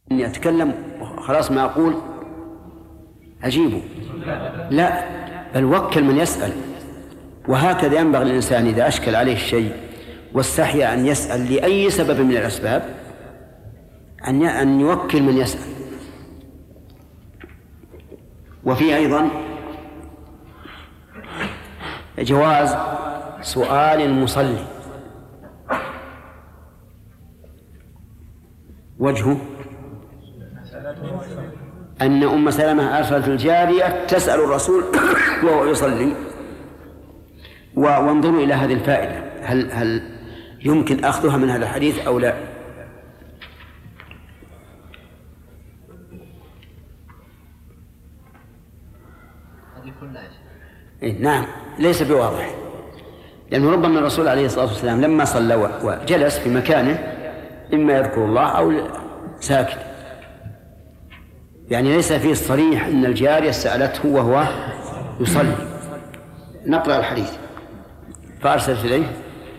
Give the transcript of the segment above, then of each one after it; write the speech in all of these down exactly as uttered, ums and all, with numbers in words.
إني أتكلم خلاص ما أقول أجيبه، لا، بل وكل من يسأل. وهكذا ينبغي الإنسان إذا أشكل عليه الشيء واستحي أن يسأل لأي سبب من الأسباب أن يوكل من يسأل. وفي أيضا جواز سؤال المصلي، وجهه أن أم سلمة أرسلت الجارية تسأل الرسول وهو يصلي. وانظروا إلى هذه الفائدة، هل هل يمكن أخذها من هذا الحديث أو لا؟ إيه نعم، ليس بواضح، لأنه ربما الرسول عليه الصلاة والسلام لما صلى وجلس في مكانه إما يذكر الله أو ساكت، يعني ليس فيه الصريح أن الجارية سألته وهو يصلي. نقرأ الحديث. فأرسلت إليه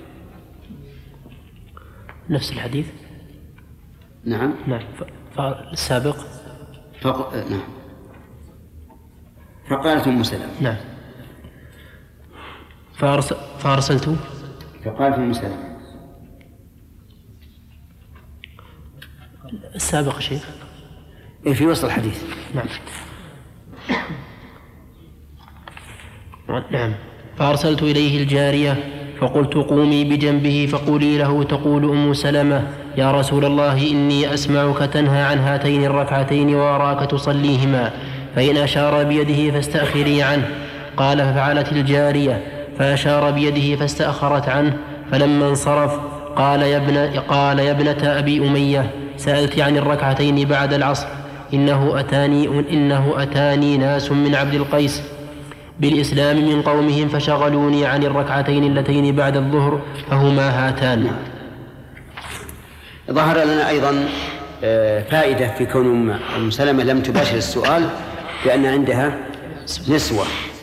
نفس الحديث. نعم نعم السابق. فق... نعم. فقالت أم سلمة. نعم. فأرس... فأرسلت. فقالت أم سلمة. السابق شيء إيه في وسط الحديث. نعم. نعم. فأرسلت إليه الجارية فقلت قومي بجنبه فقولي له تقول أم سلمة يا رسول الله إني أسمعك تنهى عن هاتين الركعتين وأراك تصليهما، فإن أشار بيده فاستأخري عنه. قال ففعلت الجارية فأشار بيده فاستأخرت عنه. فلما انصرف قال يا ابن قال يا ابنة أبي أمية سألت عن الركعتين بعد العصر، إنه أتاني إنه أتاني ناس من عبد القيس بالإسلام من قومهم فشغلوني عن الركعتين اللتين بعد الظهر فهما هاتان. ظهر لنا أيضا فائدة في كون أم سلمة لم تباشر السؤال لأن عندها نسوة،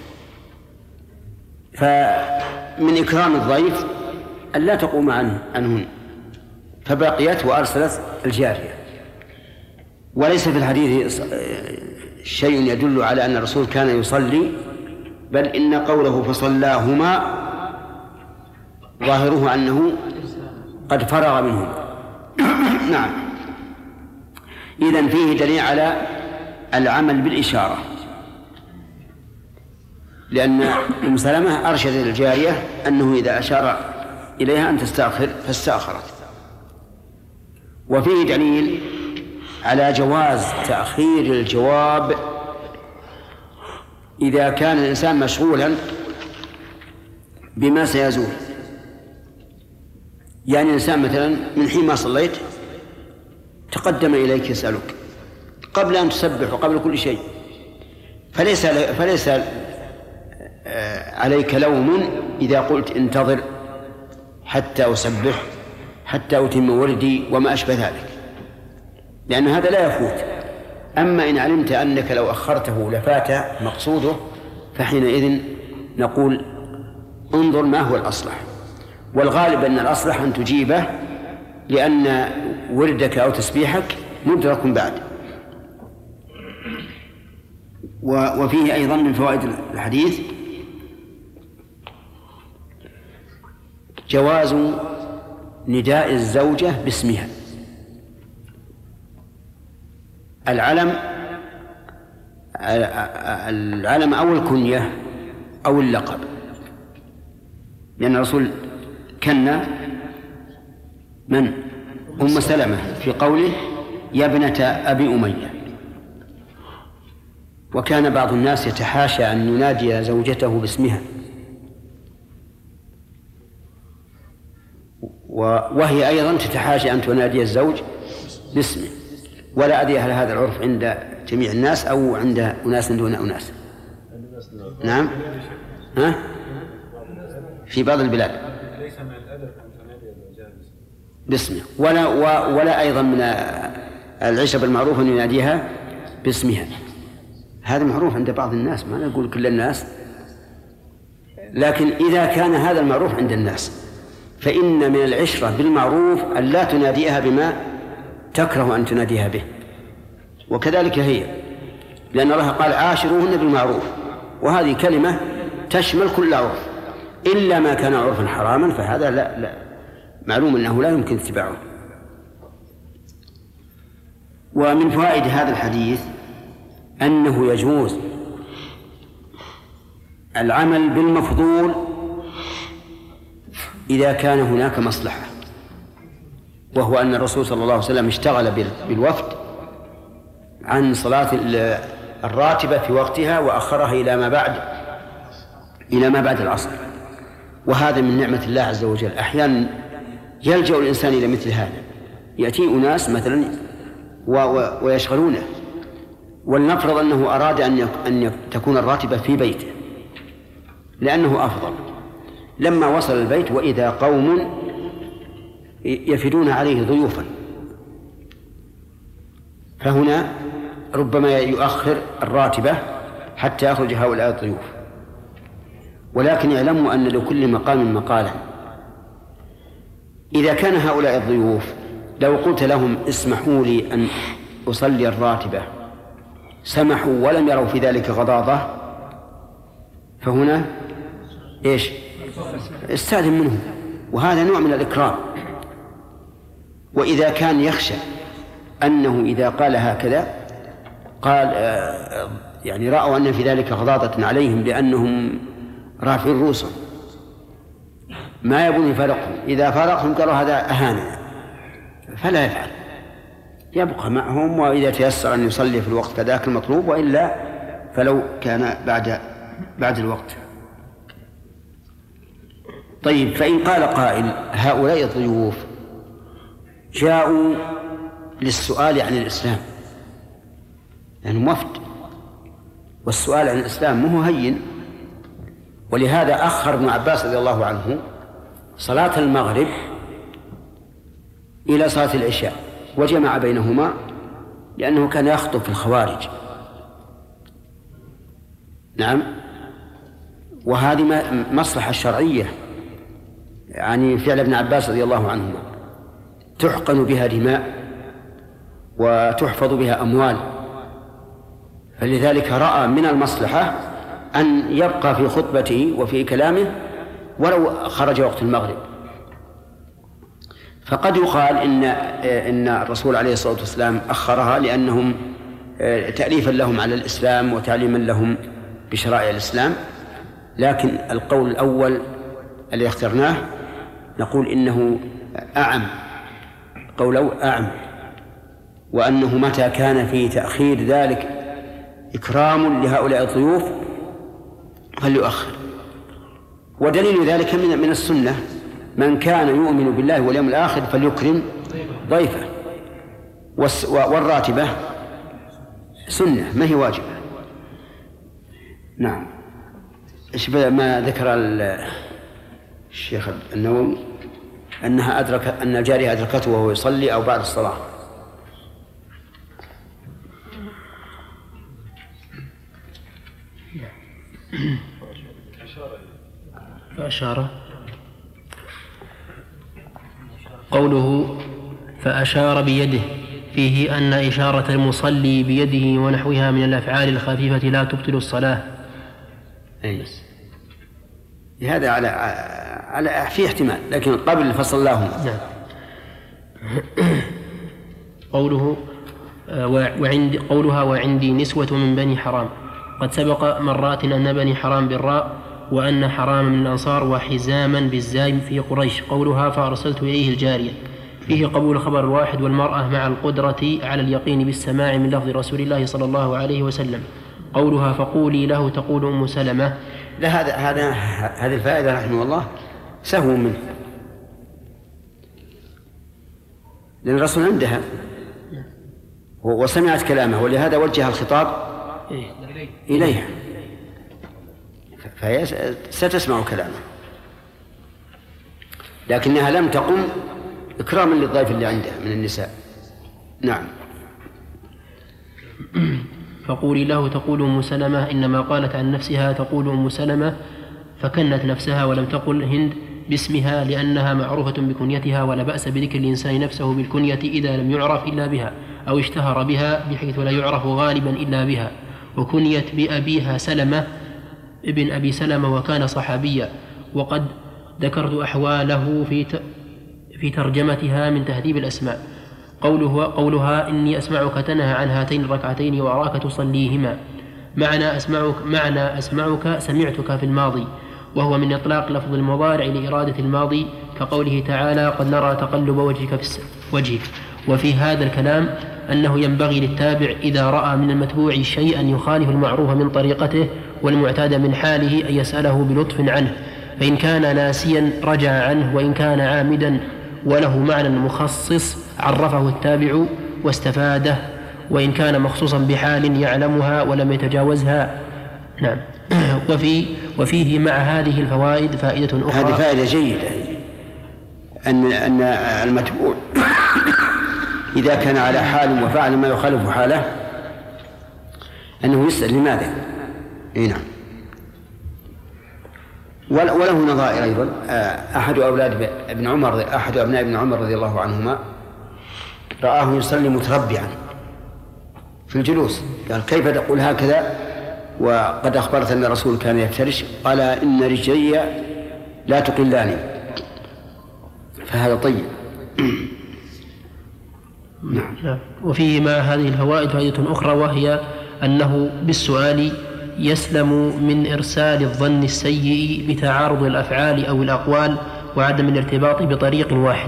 فمن إكرام الضيف أن لا تقوم عنهن، فبقيت وأرسلت الجارية. وليس في الحديث شيء يدل على أن الرسول كان يصلي، بل إن قوله فصلاهما ظاهره أنه قد فرغ منهما. نعم. إذن فيه دليل على العمل بالإشارة، لأن أم سلمة أرشدت الجارية أنه إذا أشار إليها أن تستأخر فاستأخرت. وفيه دليل على جواز تأخير الجواب إذا كان الإنسان مشغولا بما سيزول. يعني الإنسان مثلا من حين ما صليت تقدم إليك يسألك قبل أن تسبح وقبل كل شيء، فليس فليس عليك لوم إذا قلت انتظر حتى أسبح حتى أتم وردي وما أشبه ذلك، لأن هذا لا يفوت. أما إن علمت أنك لو أخرته لفات مقصوده فحينئذ نقول انظر ما هو الأصلح، والغالب أن الأصلح أن تجيبه لأن وردك أو تسبيحك مدرك بعد. وفيه أيضا من فوائد الحديث جواز نداء الزوجة باسمها. العلم العلم أو الكنية أو اللقب، لأن الرسول كنا من أم سلمة في قوله يا ابنة أبي أمية. وكان بعض الناس يتحاشى أن ينادي زوجته باسمها، وهي أيضا تتحاشى أن تنادي الزوج باسمه. ولا أدري هل هذا العرف عند جميع الناس أو عند أناس دون أناس. نعم ها؟ في بعض البلاد ليس من الأدب أن تنادي الرجال باسمه، ولا ولا أيضا من العشرة بالمعروف أن يناديها باسمها. هذا معروف عند بعض الناس، ما نقول كل الناس، لكن إذا كان هذا المعروف عند الناس فإن من العشرة بالمعروف أن لا تناديها بما تكره أن تناديها به، وكذلك هي، لأن الله قال عاشروهن بالمعروف، وهذه كلمة تشمل كل عرف إلا ما كان عرفا حراما، فهذا لا, لا معلوم أنه لا يمكن اتباعه. ومن فوائد هذا الحديث أنه يجوز العمل بالمفضول إذا كان هناك مصلحة، وهو أن الرسول صلى الله عليه وسلم اشتغل بالوفد عن صلاة الراتبة في وقتها وأخرها إلى ما بعد إلى ما بعد العصر، وهذا من نعمة الله عز وجل. أحيانا يلجأ الإنسان إلى مثل هذا، يأتي أناس مثلا ويشغلونه، ولنفرض أنه أراد أن تكون الراتبة في بيته لأنه أفضل. لما وصل البيت وإذا قوم يفدون عليه ضيوفا، فهنا ربما يؤخر الراتبة حتى يخرج هؤلاء الضيوف. ولكن اعلموا أن لكل مقام مقالا. إذا كان هؤلاء الضيوف لو قلت لهم اسمحوا لي أن أصلي الراتبة سمحوا ولم يروا في ذلك غضاضة، فهنا إيش؟ استأذن منهم، وهذا نوع من الإكرام. وإذا كان يخشى أنه إذا قال هكذا قال آه يعني رأوا أن في ذلك غضاضة عليهم لأنهم رافعين رؤوسهم ما يبون يفارقهم، إذا فارقهم قالوا هذا أهانة، فلا يفعل، يبقى معهم، وإذا تيسر أن يصلي في الوقت كذاك المطلوب، وإلا فلو كان بعد بعد الوقت. طيب، فإن قال قائل هؤلاء الضيوف جاءوا للسؤال عن الإسلام، يعني وفد، والسؤال عن الإسلام مو هين، ولهذا أخر ابن عباس رضي الله عنه صلاة المغرب إلى صلاة العشاء وجمع بينهما لأنه كان يخطب في الخوارج. نعم، وهذه مصلحة شرعية، يعني فعل ابن عباس رضي الله عنهما تحقن بها دماء وتحفظ بها أموال، فلذلك رأى من المصلحة أن يبقى في خطبته وفي كلامه ولو خرج وقت المغرب. فقد يقال إن إن الرسول عليه الصلاة والسلام أخرها لأنهم تأليفا لهم على الإسلام وتعليما لهم بشرائع الإسلام، لكن القول الأول الذي اخترناه نقول إنه أعم، قوله أعم، وأنه متى كان في تأخير ذلك إكرام لهؤلاء الضيوف فليؤخر. ودليل ذلك من من السنة، من كان يؤمن بالله واليوم الآخر فليكرم ضيفه، والراتبة سنة ما هي واجبة. نعم، إيش ما ذكر الشيخ النووي أنها أدرك أن الجارية أدركته وهو يصلي أو بعد الصلاة. فأشار قوله فأشار بيده فيه أن إشارة المصلي بيده ونحوها من الأفعال الخفيفة لا تبطل الصلاة. أي هذا على على في احتمال، لكن قبل فصلناهم. نعم. قوله وعند قولها وعندي نسوة من بني حرام، قد سبق مرات أن بني حرام بالراء وأن حرام من الأنصار وحزاما بالزاي في قريش. قولها فأرسلت إليه الجارية فيه قبول خبر الواحد والمرأة مع القدرة على اليقين بالسماع من لفظ رسول الله صلى الله عليه وسلم. قولها فقولي له تقول أم سلمة. لا، هذا هذا هذه الفائدة رحمه الله سهو منه، لأن الرسول عندها وسمعت كلامه، ولهذا وجه الخطاب إليها، فهي ستسمع كلامه، لكنها لم تقم إكراما للضيف اللي عندها من النساء. نعم. فقولي له تقول أم سلمة، إنما قالت عن نفسها تقول أم سلمة فكنت نفسها ولم تقل هند باسمها لأنها معروفة بكنيتها، ولا بأس بذكر الإنسان نفسه بالكنية إذا لم يعرف إلا بها، أو اشتهر بها بحيث لا يعرف غالبا إلا بها، وكنيت بأبيها سلمة ابن أبي سلمة وكان صحابيا، وقد ذكرت أحواله في في ترجمتها من تهذيب الأسماء. قوله قولها إني أسمعك تنهى عن هاتين الركعتين وأراك تصليهما، معنى أسمعك, معنى أسمعك سمعتك في الماضي، وهو من إطلاق لفظ المضارع لإرادة الماضي، كقوله تعالى قد نرى تقلب وجهك في وجهك. وفي هذا الكلام أنه ينبغي للتابع إذا رأى من المتبوع شيئا يخالف المعروف من طريقته والمعتاد من حاله أن يسأله بلطف عنه، فإن كان ناسيا رجع عنه، وإن كان عامدا وله معنى مخصص عرفه التابع واستفاده، وإن كان مخصوصا بحال يعلمها ولم يتجاوزها. نعم. وفي وفيه مع هذه الفوائد فائدة أخرى. هذه فائدة جيدة، أن أن المتبوع إذا كان على حال وفعل ما يخالف حاله أنه يسأل لماذا. إيه نعم. وله نظائر أيضا. أحد أولاد ابن عمر أحد أبناء ابن عمر رضي الله عنهما رآه يصلي متربعا في الجلوس، قال كيف تقول هكذا وقد أخبرت أن الرسول كان يفترش؟ قال إن رجلي لا تقلاني، فهذا طيب. نعم. وفيه مع هذه الفوائد فائدة أخرى، وهي أنه بالسؤال يسلم من إرسال الظن السيء بتعارض الأفعال أو الأقوال وعدم الارتباط بطريق واحد.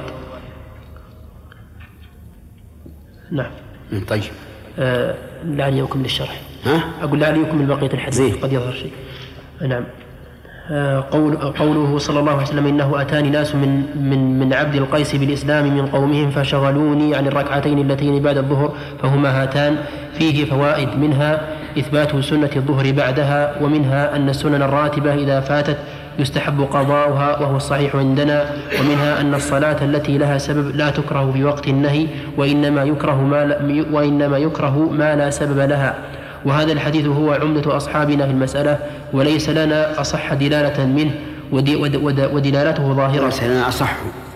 نعم. طيب. آه لعلي يكمل الشرح. ها؟ أقول لعلي يكمل بقية الحديث قد يظهر شيء. نعم. آه قول قوله صلى الله عليه وسلم إنه أتاني ناس من من من عبد القيس بالإسلام من قومهم فشغلوني عن الركعتين اللتين بعد الظهر فهما هاتان. فيه فوائد، منها إثبات سنة الظهر بعدها، ومنها أن السنن الراتبة إذا فاتت يستحب قضاؤها وهو الصحيح عندنا، ومنها أن الصلاة التي لها سبب لا تكره في وقت النهي، وإنما يكره ما لا, وإنما يكره ما لا سبب لها. وهذا الحديث هو عمدة أصحابنا في المسألة، وليس لنا أصح دلالة منه، ودي ود ود ودلالته ظاهرة. وليس لنا أصح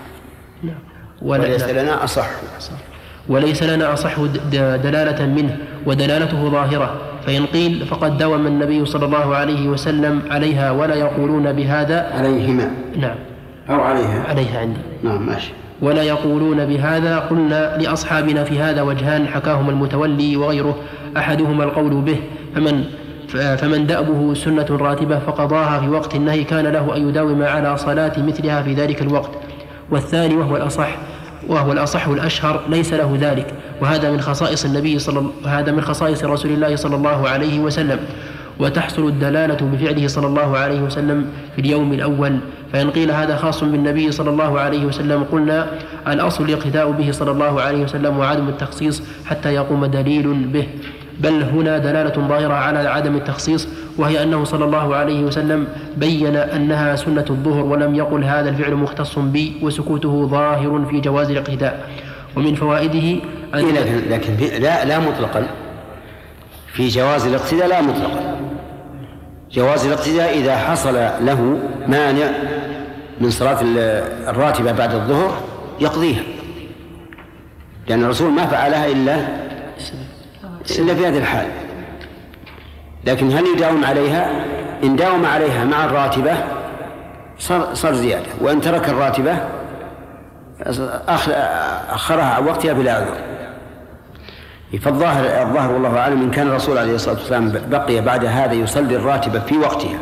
وليس لنا أصح وليس لنا أصح دلالة منه ودلالته ظاهرة. فإن قيل فقد داوم النبي صلى الله عليه وسلم عليها ولا يقولون بهذا. عليهما. نعم. أو عليها. عليها عندي. نعم ماشي. ولا يقولون بهذا. قلنا لأصحابنا في هذا وجهان حكاهما المتولي وغيره، أحدهما القول به، فمن فمن دأبه سنة راتبة فقضاها في وقت النهي كان له أن يداوم على صلاة مثلها في ذلك الوقت. والثاني وهو الأصح وهو الأصح الأشهر ليس له ذلك، وهذا من خصائص النبي صلى هذا من خصائص رسول الله صلى الله عليه وسلم، وتحصل الدلالة بفعله صلى الله عليه وسلم في اليوم الأول. فإن قيل هذا خاص بالنبي صلى الله عليه وسلم قلنا الأصل الاقتداء به صلى الله عليه وسلم وعدم التخصيص حتى يقوم دليل به، بل هنا دلالة ظاهرة على عدم التخصيص، وهي أنه صلى الله عليه وسلم بين أنها سنة الظهر ولم يقل هذا الفعل مختص بي، وسكوته ظاهر في جواز الاقتداء. ومن فوائده أن لكن, لكن لا, لا مطلقا في جواز الاقتداء، لا مطلقا. جواز الاقتداء إذا حصل له مانع من صلاة الراتبة بعد الظهر يقضيها، لأن الرسول ما فعلها إلا إلا في هذه الحال. لكن هل يداوم عليها؟ إن داوم عليها مع الراتبة صار, صار زيادة، وإن ترك الراتبة أخرها عن وقتها بلا عذر. فالظاهر الظاهر والله أعلم إن كان الرسول عليه الصلاة والسلام بقي بعد هذا يصلي الراتبة في وقتها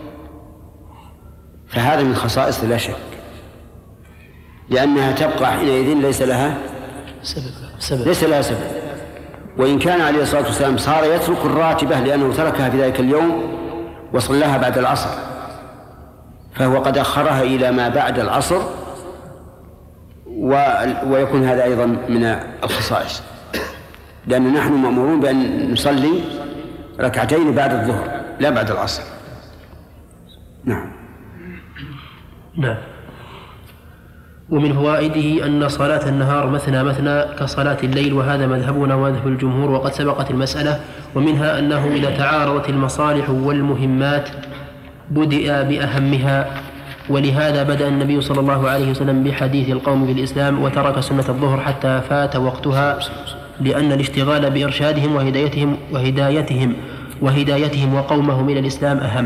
فهذا من خصائص لا شك، لأنها تبقى حينئذ ليس لها سبب. سبب. ليس لها سبب. وإن كان عليه الصلاة والسلام صار يترك الراتبة لأنه تركها في ذلك اليوم وصلاها بعد العصر، فهو قد أخرها إلى ما بعد العصر، ويكون هذا أيضا من الخصائص، لأن نحن مأمورون بأن نصلي ركعتين بعد الظهر لا بعد العصر. نعم. نعم. ومن فوائده أن صلاة النهار مثنى مثنى كصلاة الليل، وهذا مذهبنا ومذهب الجمهور وقد سبقت المسألة. ومنها أنه إذا تعارضت المصالح والمهمات بدأ بأهمها، ولهذا بدأ النبي صلى الله عليه وسلم بحديث القوم في الإسلام وترك سنة الظهر حتى فات وقتها لأن الاشتغال بإرشادهم وهدايتهم وهدايتهم وهدايتهم وقومهم إلى الإسلام أهم.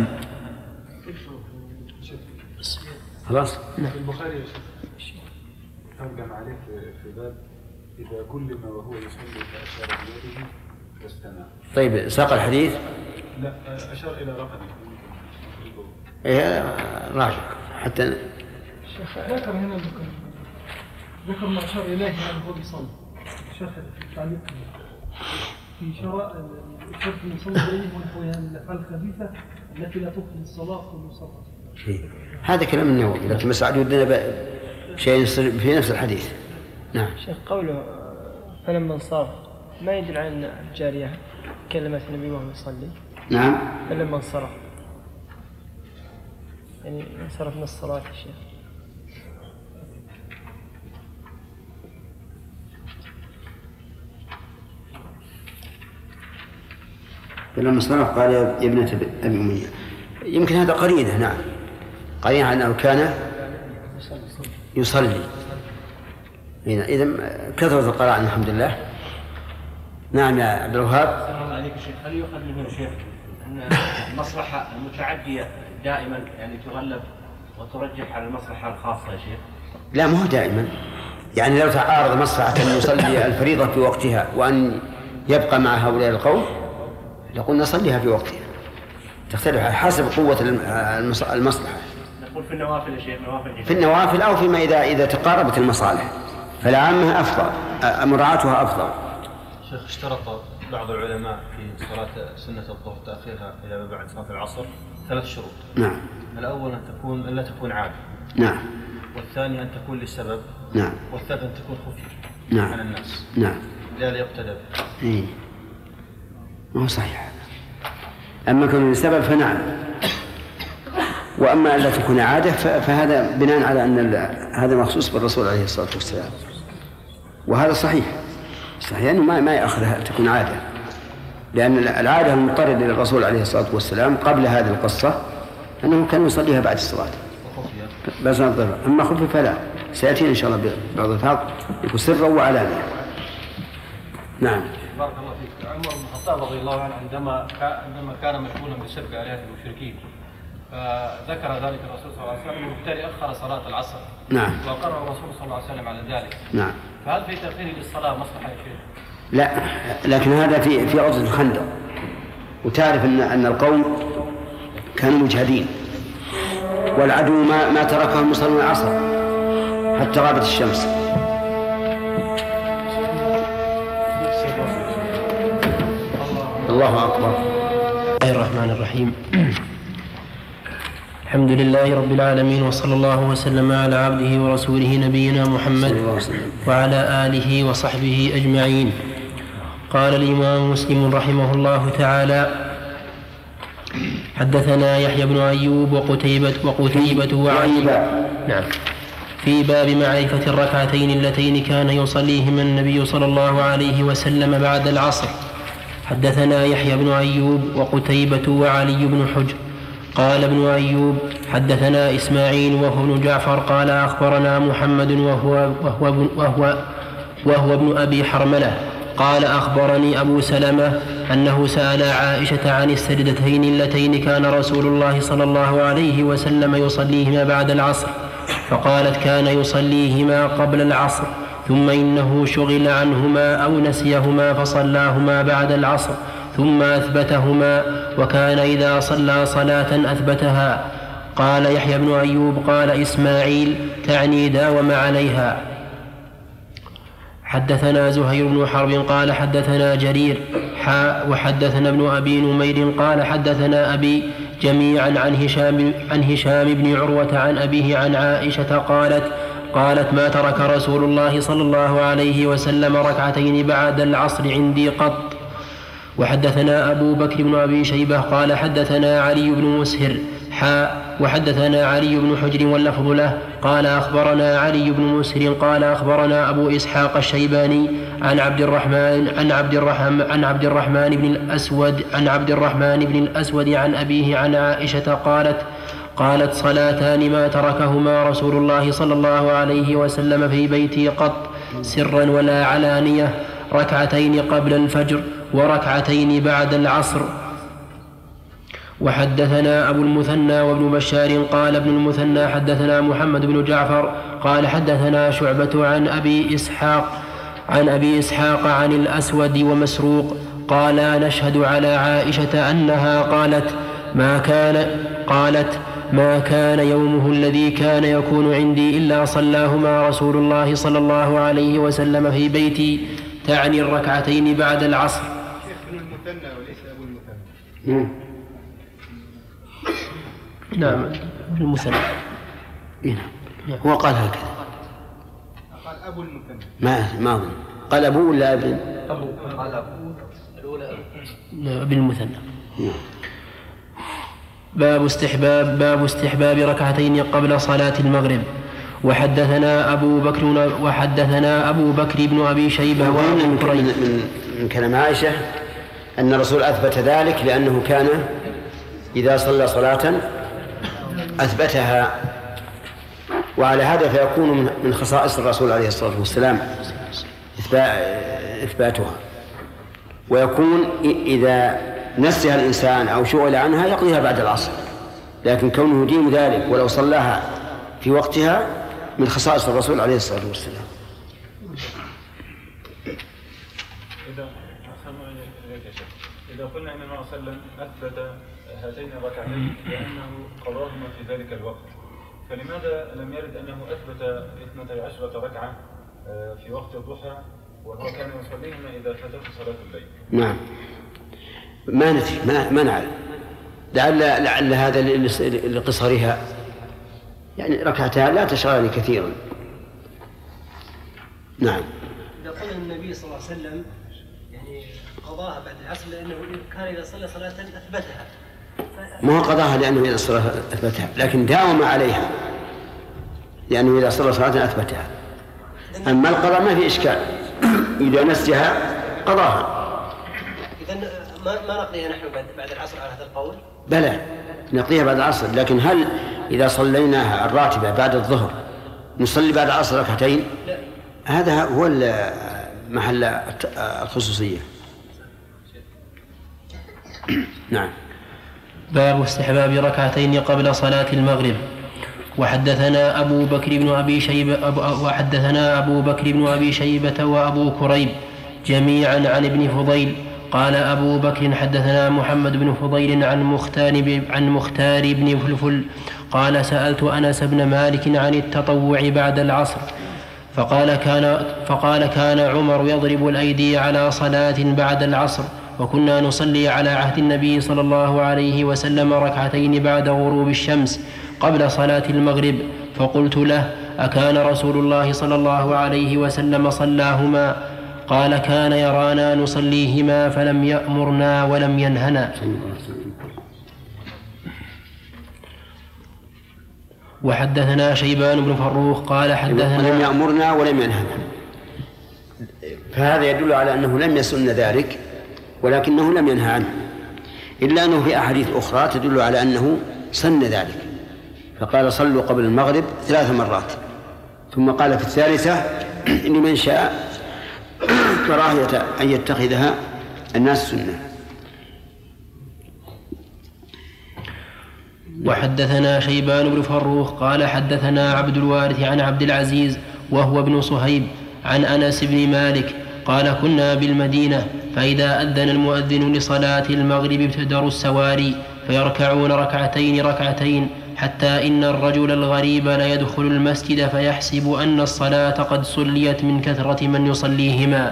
خلاص. نعم. البخاري يا شيخ ترجم عليه في باب إذا كل ما وهو يصلي فأشار بيده واستمع. طيب ساق الحديث؟ لا أشار إلى رقمه. إيه راجع حتى الشيخ ذكر هنا ذكر ذكر ما أشار إليه يعني هو بيصلي. الشيخ في التعليق في شرع شرط المصلي إليه ونحوها من الأفعال الخبيثة التي لا تبطل الصلاة كل صلاة. هذا كلام النووي، لكن بس عاد ودنا شيء في نفس الحديث. نعم. شيخ قوله فلما انصرف ما يدل على أن الجارية كلمت النبي وهو يصلي. نعم. فلما انصرف يعني انصرف من الصلاة يا شيخ. فلما انصرف قال يا ابنة أبي أمية. يمكن هذا قرينة. نعم قرينة أنه كان يصلي. إذا كثرة القراءة الحمد لله. نعم يا عبد الوهاب. السلام عليكم شيخ. هل يؤخذ منه شيخ أن المصلحة المتعدية دائما يعني تغلب وترجح على المصلحة الخاصة يا شيخ؟ لا مو دائما، يعني لو تعارض مصلحة أن يصلي الفريضة في وقتها وأن يبقى مع هؤلاء القوم لقلنا صليها في وقتها، تختلف حسب قوة المصلحة. نقول في النوافل يا شيخ. نوافل في النوافل أو فيما إذا إذا تقاربت المصالح فالعامة أفضل، مراعاتها أفضل. شيخ اشترط بعض العلماء في صلاة سنة الظهر تأخيرها إلى ما بعد صلاة العصر ثلاث شروط. نعم. الأول أن تكون أن لا تكون عادة. نعم. والثاني أن تكون للسبب. نعم. والثالث أن تكون خفيفة. نعم. على الناس. نعم. لا يقتدى. إيه. ما هو صحيح. أما كون للسبب فنعم. وأما ألا تكون عادة فهذا بناء على أن هذا مخصوص بالرسول عليه الصلاة والسلام، وهذا صحيح. صحيح أنه ما ما يأخذها تكون عادة، لأن العادة المضطردة للرسول عليه الصلاة والسلام قبل هذه القصة أنه كان يصليها بعد الصلاة بس نظر. أما خفف فلا، سيأتينا إن شاء الله بعض الفاظ يكون سرا وعلانية. نعم. بارك الله فيك. عمر بن الخطاب رضي الله عنه عندما عندما كان مشغولا بسب آلهة المشركين فذكر ذلك الرسول صلى الله عليه وسلم وبالتالي أخر صلاة العصر. نعم. وأقر الرسول صلى الله عليه وسلم على ذلك. نعم. فهل في تأخير للصلاة مصلحة يا شيخ؟ لا، لكن هذا في في غزوة الخندق، وتعرف أن أن القوم كانوا مجهدين والعدو ما ما تركهم يصلون العصر حتى غابت الشمس. الله أكبر. بسم الله الرحمن الرحيم. الحمد لله رب العالمين، وصلى الله وسلم على عبده ورسوله نبينا محمد وعلى آله وصحبه أجمعين. قال الإمام مسلم رحمه الله تعالى: حدثنا يحيى بن أيوب وقتيبة وقتيبة وعلي نعم في باب معرفة الركعتين اللتين كان يصليهما النبي صلى الله عليه وسلم بعد العصر. حدثنا يحيى بن أيوب وقتيبة وعلي بن حجر. قال ابن أيوب: حدثنا إسماعيل وهو ابن جعفر قال أخبرنا محمد وهو, وهو, وهو, وهو ابن أبي حرملة قال أخبرني أبو سلمة أنه سأل عائشة عن السجدتين اللتين كان رسول الله صلى الله عليه وسلم يصليهما بعد العصر، فقالت: كان يصليهما قبل العصر ثم إنه شغل عنهما أو نسيهما فصلاهما بعد العصر ثم أثبتهما، وكان إذا صلى صلاة أثبتها. قال يحيى بن أيوب: قال إسماعيل: تعني داوم عليها. حدثنا زهير بن حرب قال حدثنا جرير حاء وحدثنا ابن أبي نمير قال حدثنا أبي جميعا عن هشام, عن هشام بن عروة عن أبيه عن عائشة قالت قالت ما ترك رسول الله صلى الله عليه وسلم ركعتين بعد العصر عندي قط. وحدثنا أبو بكر بن أبي شيبة قال حدثنا علي بن مسهر حاء وحدثنا علي بن حجر واللفظ له قال أخبرنا علي بن مسهر قال أخبرنا أبو إسحاق الشيباني عن عبد الرحمن عن عبد الرحمن عن عبد الرحمن بن الأسود عن عبد الرحمن بن الأسود عن أبيه عن عائشة قالت قالت صلاتان ما تركهما رسول الله صلى الله عليه وسلم في بيتي قط سرا ولا علانية، ركعتين قبل الفجر وركعتين بعد العصر. وحدثنا أبو المثنى وابن بشار قال ابن المثنى حدثنا محمد بن جعفر قال حدثنا شعبة عن أبي إسحاق عن أبي إسحاق عن الأسود ومسروق قال نشهد على عائشة أنها قالت ما كان قالت ما كان يومه الذي كان يكون عندي إلا صلاهما رسول الله صلى الله عليه وسلم في بيتي، تعني الركعتين بعد العصر. ابن المثنى وليس أبو المثنى. نعم ابن المثنى. هو قال هكذا. قال أبو المثنى. ما ما أظن قال أبو ولا ابن؟ أبو قال أبو الأولى ابن المثنى. باب استحباب باب استحباب ركعتين قبل صلاة المغرب. وحدثنا أبو بكر وحدثنا أبو بكر بن أبي شيبة ومن من, من كلام عائشة أن الرسول أثبت ذلك لأنه كان إذا صلى صلاة أثبتها، وعلى هذا فيكون من خصائص الرسول عليه الصلاة والسلام إثباتها، ويكون إذا نسيها الإنسان أو شغل عنها يقضيها بعد العصر، لكن كونه يديم ذلك ولو صلاها في وقتها من خصائص الرسول عليه الصلاة والسلام. إذا إذا قلنا أن النبي صلى الله عليه وسلم أثبت هاتين الركعتين لأنه قضاهما في ذلك الوقت، فلماذا لم يرد أنه أثبت اثنتي عشرة ركعة في وقت الضحى وهو كان يصليهما إذا فاتته صلاة الليل؟ نعم، ما نتي ما ما نعلم، لعل لعل هذا لقصرها، يعني ركعتها لا تشغلني كثيرا. نعم. إذا قال النبي صلى الله عليه وسلم يعني قضاها بعد العصر لأنه كان إذا صلى صلاة أثبتها. ما هو قضاها لأنه إذا صلى أثبتها، لكن داوم عليها لأنه إذا صلى صلاة أثبتها. أما القضاء ما في إشكال، إذا نسيها قضاها. إذن ما ما نقضيها نحن بعد العصر على هذا القول؟ بلى نقضيها بعد العصر، لكن هل إذا صليناها الراتبة بعد الظهر نصلي بعد العصر ركعتين؟ لا. هذا هو محل الخصوصية. نعم. باب استحباب ركعتين قبل صلاة المغرب. وحدثنا أبو بكر بن أبي شيبة أبو وحدثنا أبو بكر بن أبي شيبة وأبو كريب جميعا عن ابن فضيل قال أبو بكر حدثنا محمد بن فضيل عن مختار عن مختار بن فلفل قال سألت أنس بن مالك عن التطوع بعد العصر فقال كان فقال كان عمر يضرب الأيدي على صلاة بعد العصر، وكنا نصلي على عهد النبي صلى الله عليه وسلم ركعتين بعد غروب الشمس قبل صلاة المغرب، فقلت له أكان رسول الله صلى الله عليه وسلم صلاهما؟ قال كان يرانا نصليهما فلم يأمرنا ولم ينهنا. وحدثنا شيبان بن فروخ قال حدثنا ولم يأمرنا ولم ينهنا، فهذا يدل على أنه لم يسن ذلك ولكنه لم ينهى عنه، إلا أنه في أحاديث أخرى تدل على أنه سن ذلك، فقال صلوا قبل المغرب ثلاث مرات، ثم قال في الثالثة لمن شاء كراهية أن يتخذها الناس سنة. وحدثنا شيبان بن فروخ قال حدثنا عبد الوارث عن عبد العزيز وهو ابن صهيب عن أنس بن مالك قال كنا بالمدينة فإذا أذن المؤذن لصلاة المغرب ابتدروا السواري فيركعون ركعتين ركعتين حتى إن الرجل الغريب ليدخل المسجد فيحسب أن الصلاة قد صليت من كثرة من يصليهما.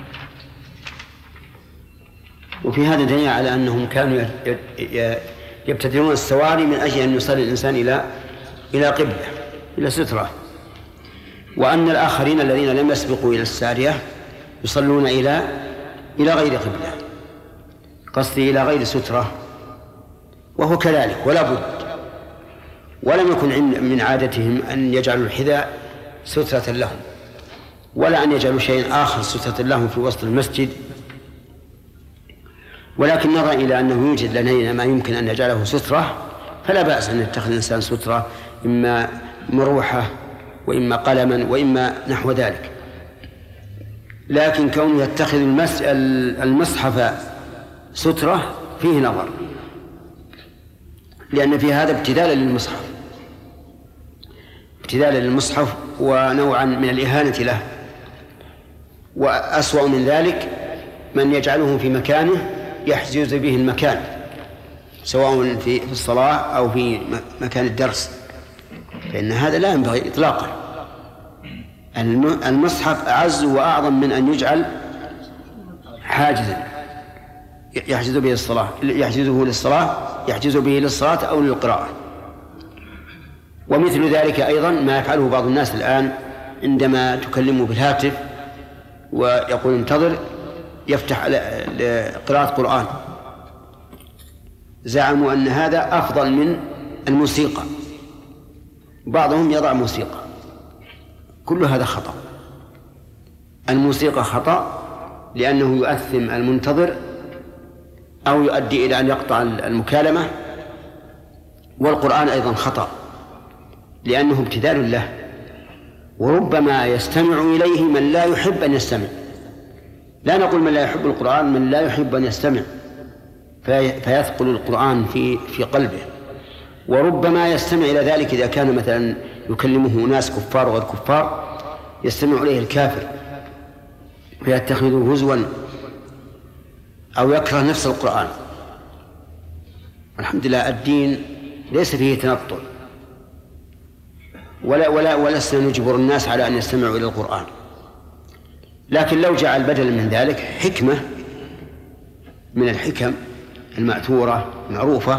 وفي هذا دليل على أنهم كانوا يبتدرون السواري من أجل أن يصلي الإنسان إلى إلى قبلة إلى سترة، وأن الآخرين الذين لم يسبقوا إلى السارية يصلون إلى إلى غير قبلة، قصدي إلى غير سترة، وهو كذلك ولا بد. ولم يكن من عادتهم أن يجعلوا الحذاء سترة لهم، ولا أن يجعلوا شيئا آخر سترة لهم في وسط المسجد، ولكن نظر إلى أنه يوجد لدينا ما يمكن أن نجعله سترة، فلا بأس أن يتخذ الإنسان سترة، إما مروحة وإما قلما وإما نحو ذلك. لكن كونه يتخذ المصحف سترة فيه نظر، لأن في هذا ابتذالا للمصحف ابتذالا للمصحف ونوعا من الإهانة له. وأسوأ من ذلك من يجعله في مكانه يحجز به المكان، سواء في الصلاة أو في مكان الدرس، فإن هذا لا ينبغي إطلاقا. المصحف أعز وأعظم من أن يجعل حاجزا يحجز به الصلاة يحجزه للصلاة يحجز به للصلاة أو للقراءة. ومثل ذلك أيضا ما يفعله بعض الناس الآن عندما تكلمه بالهاتف ويقول انتظر، يفتح لقراءة قرآن، زعموا أن هذا أفضل من الموسيقى، بعضهم يضع موسيقى. كل هذا خطأ. الموسيقى خطأ لأنه يؤثم المنتظر أو يؤدي إلى أن يقطع المكالمة، والقرآن أيضا خطأ لأنه ابتذال له، وربما يستمع إليه من لا يحب أن يستمع. لا نقول من لا يحب القرآن، من لا يحب أن يستمع فيثقل القرآن في في قلبه. وربما يستمع إلى ذلك إذا كان مثلا يكلمه ناس كفار وغير كفار، يستمع إليه الكافر فيتخذه هزوا أو يكره نفس القرآن. الحمد لله الدين ليس فيه تنطع، ولا ولا ولسنا نجبر الناس على أن يستمعوا إلى القرآن، لكن لو جعل بدلا من ذلك حكمة من الحكم المأثورة معروفة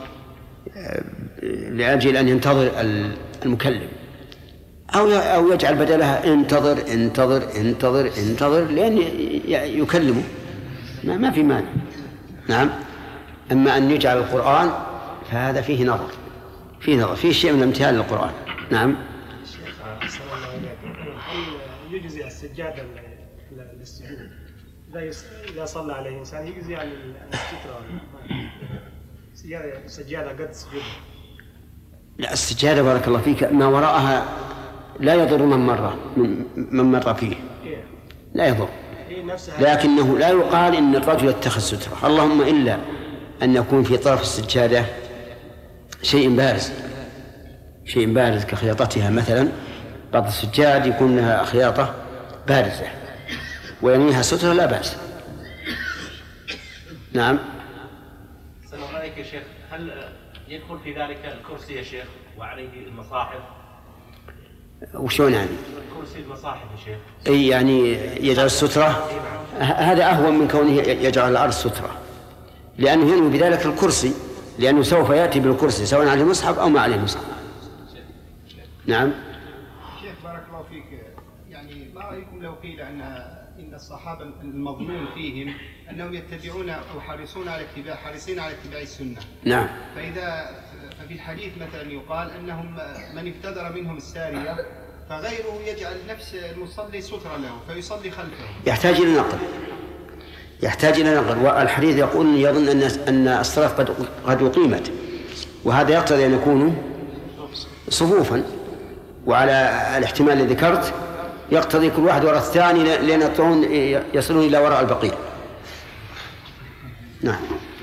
لأجل أن ينتظر المكلم، أو أو يجعل بدلها انتظر انتظر انتظر انتظر لأن يكلمه، ما ما في مانع. نعم. أما أن يجعل القرآن فهذا فيه نظر فيه نظر فيه شيء من امتثال للقرآن. نعم. شيخ أحسن الله إليكم، هل يجزي السجادة للسجود إذا صلى عليه إنسان يجزي عن السترة سجادة قد سجود؟ لا، السجادة بارك الله فيك ما وراءها لا يضر من مر من مر فيه، لا يضر، لكنه لا يقال إن الرجل يتخذ سترة، اللهم إلا أن يكون في طرف السجادة شيء بارز شيء بارز كخياطتها مثلا. بعض السجاد يكون لها خياطة بارزة وينويها سترة لا بأس. نعم. السلام عليك يا شيخ، هل يدخل في ذلك الكرسي يا شيخ وعليه المصاحف؟ وشون يعني؟ كرسي المصاحف يا شيخ. أي يعني يجعل السترة، هذا أهون من كونه يجعل الأرض سترة، لأنه ينوي بذلك الكرسي، لأنه سوف يأتي بالكرسي سواء عليه مصحف أو ما عليه مصحف. نعم. شيخ بارك الله فيك، يعني ما رأيكم لو قيل أن إن الصحابة المظنون فيهم أنهم يتبعون أو حريصون على اتباع حريصين على اتباع السنة؟ نعم. فإذا ففي الحديث مثلا يقال أنهم من ابتدر منهم السارية فغيره يجعل نفس المصلي سترة له فيصلي خلفه. يحتاج إلى نقل يحتاج إلى نقل والحديث يقول يظن أن أن الصلاة قد قد أقيمت، وهذا يقتضي أن يكونوا صفوفا، وعلى الاحتمال الذي ذكرت يقتضي كل واحد وراء الثاني لأن الطعون يصلون إلى وراء البقيع. نعم.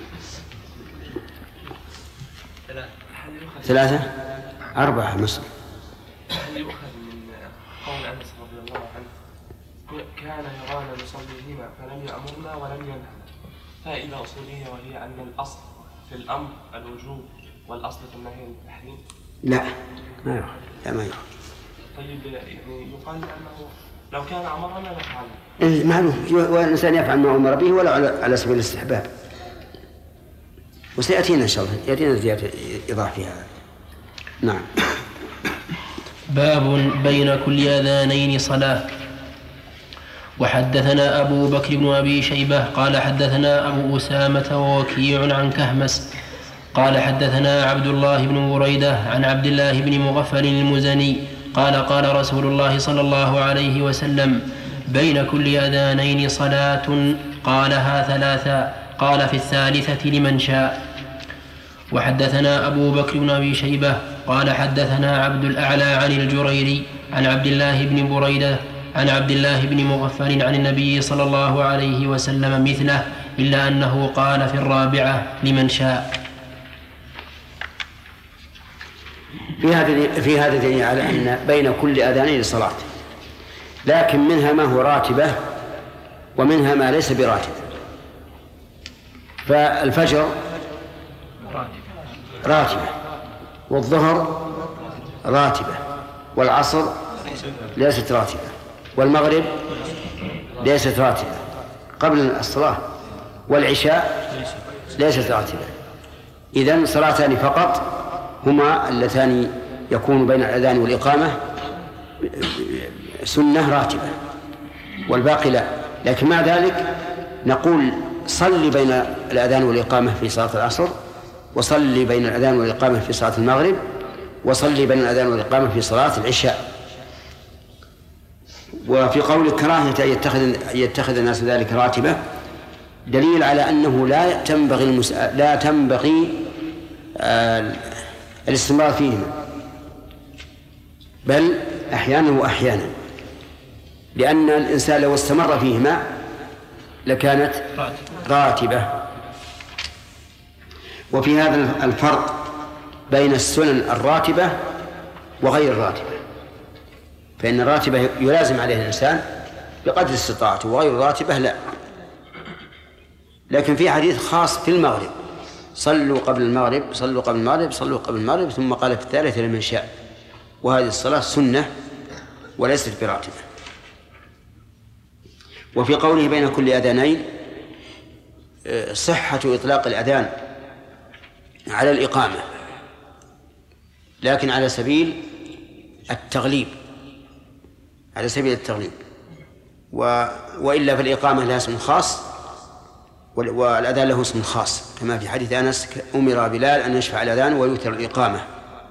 ثلاثة أربعة مصر. هل يؤخذ من قول أنس رضي الله عنه كان يرانا نصليهما فلم يأمرنا ولم ينهنا، فائدة أصولية وهي أن الأصل في الأمر الوجوب والأصل في النهي التحريم؟ لا ما يؤخذ، لا ما يؤخذ. طيب يعني يقال أنه لو كان أمرنا لفعلنا. معلوم، والإنسان يفعل ما أمر به ولا على سبيل الاستحباب، وسيأتينا إن شاء الله يأتينا زيادة إيضاح في هذا. نعم. باب بين كل أذانين صلاة. وحدثنا أبو بكر بن أبي شيبة قال حدثنا أبو أسامة ووكيع عن كهمس قال حدثنا عبد الله بن بريدة عن عبد الله بن مغفل المزني قال قال رسول الله صلى الله عليه وسلم بين كل أذانين صلاة قالها ثلاثا قال في الثالثة لمن شاء. وحدثنا أبو بكر بن أبي شيبة قال حدثنا عبد الأعلى عن الجريري عن عبد الله بن بريدة عن عبد الله بن مغفل عن النبي صلى الله عليه وسلم مثله إلا أنه قال في الرابعة لمن شاء. في هذا في هذا دليل على أن بين كل أذانين صلاة، لكن منها ما هو راتبة ومنها ما ليس براتب. فالفجر راتبة، والظهر راتبة، والعصر ليست راتبة، والمغرب ليست راتبة قبل الصلاة، والعشاء ليست راتبة. إذن صلاتان فقط هما اللتان يكون بين الأذان والإقامة سنة راتبة، والباقي لا. لكن مع ذلك نقول صل بين الأذان والإقامة في صلاة العصر، وصل بين الأذان والإقامة في صلاة المغرب، وصل بين الأذان والإقامة في صلاة العشاء. وفي قول كراهة أن يتخذ يتخذ الناس ذلك راتبة دليل على أنه لا تنبغي المس... لا تنبغي آه الاستمرار فيهما، بل أحيانا وأحيانا، لأن الإنسان لو استمر فيهما لكانت راتبة. وفي هذا الفرق بين السنن الراتبة وغير الراتبة، فإن الراتبة يلازم عليه الإنسان بقدر استطاعته، وغير الراتبة لا. لكن في حديث خاص في المغرب: صلوا قبل المغرب، صلوا قبل المغرب، صلوا قبل المغرب، ثم قال في الثالثة لمن شاء. وهذه الصلاة سنة وليست براتبة. وفي قوله بين كل أذانين صحة إطلاق الأذان على الإقامة، لكن على سبيل التغليب، على سبيل التغليب و... وإلا فالإقامة لها اسم خاص والأذان له اسم خاص، كما في حديث أنس: أمر بلال أن يشفع الأذان ويوتر الإقامة.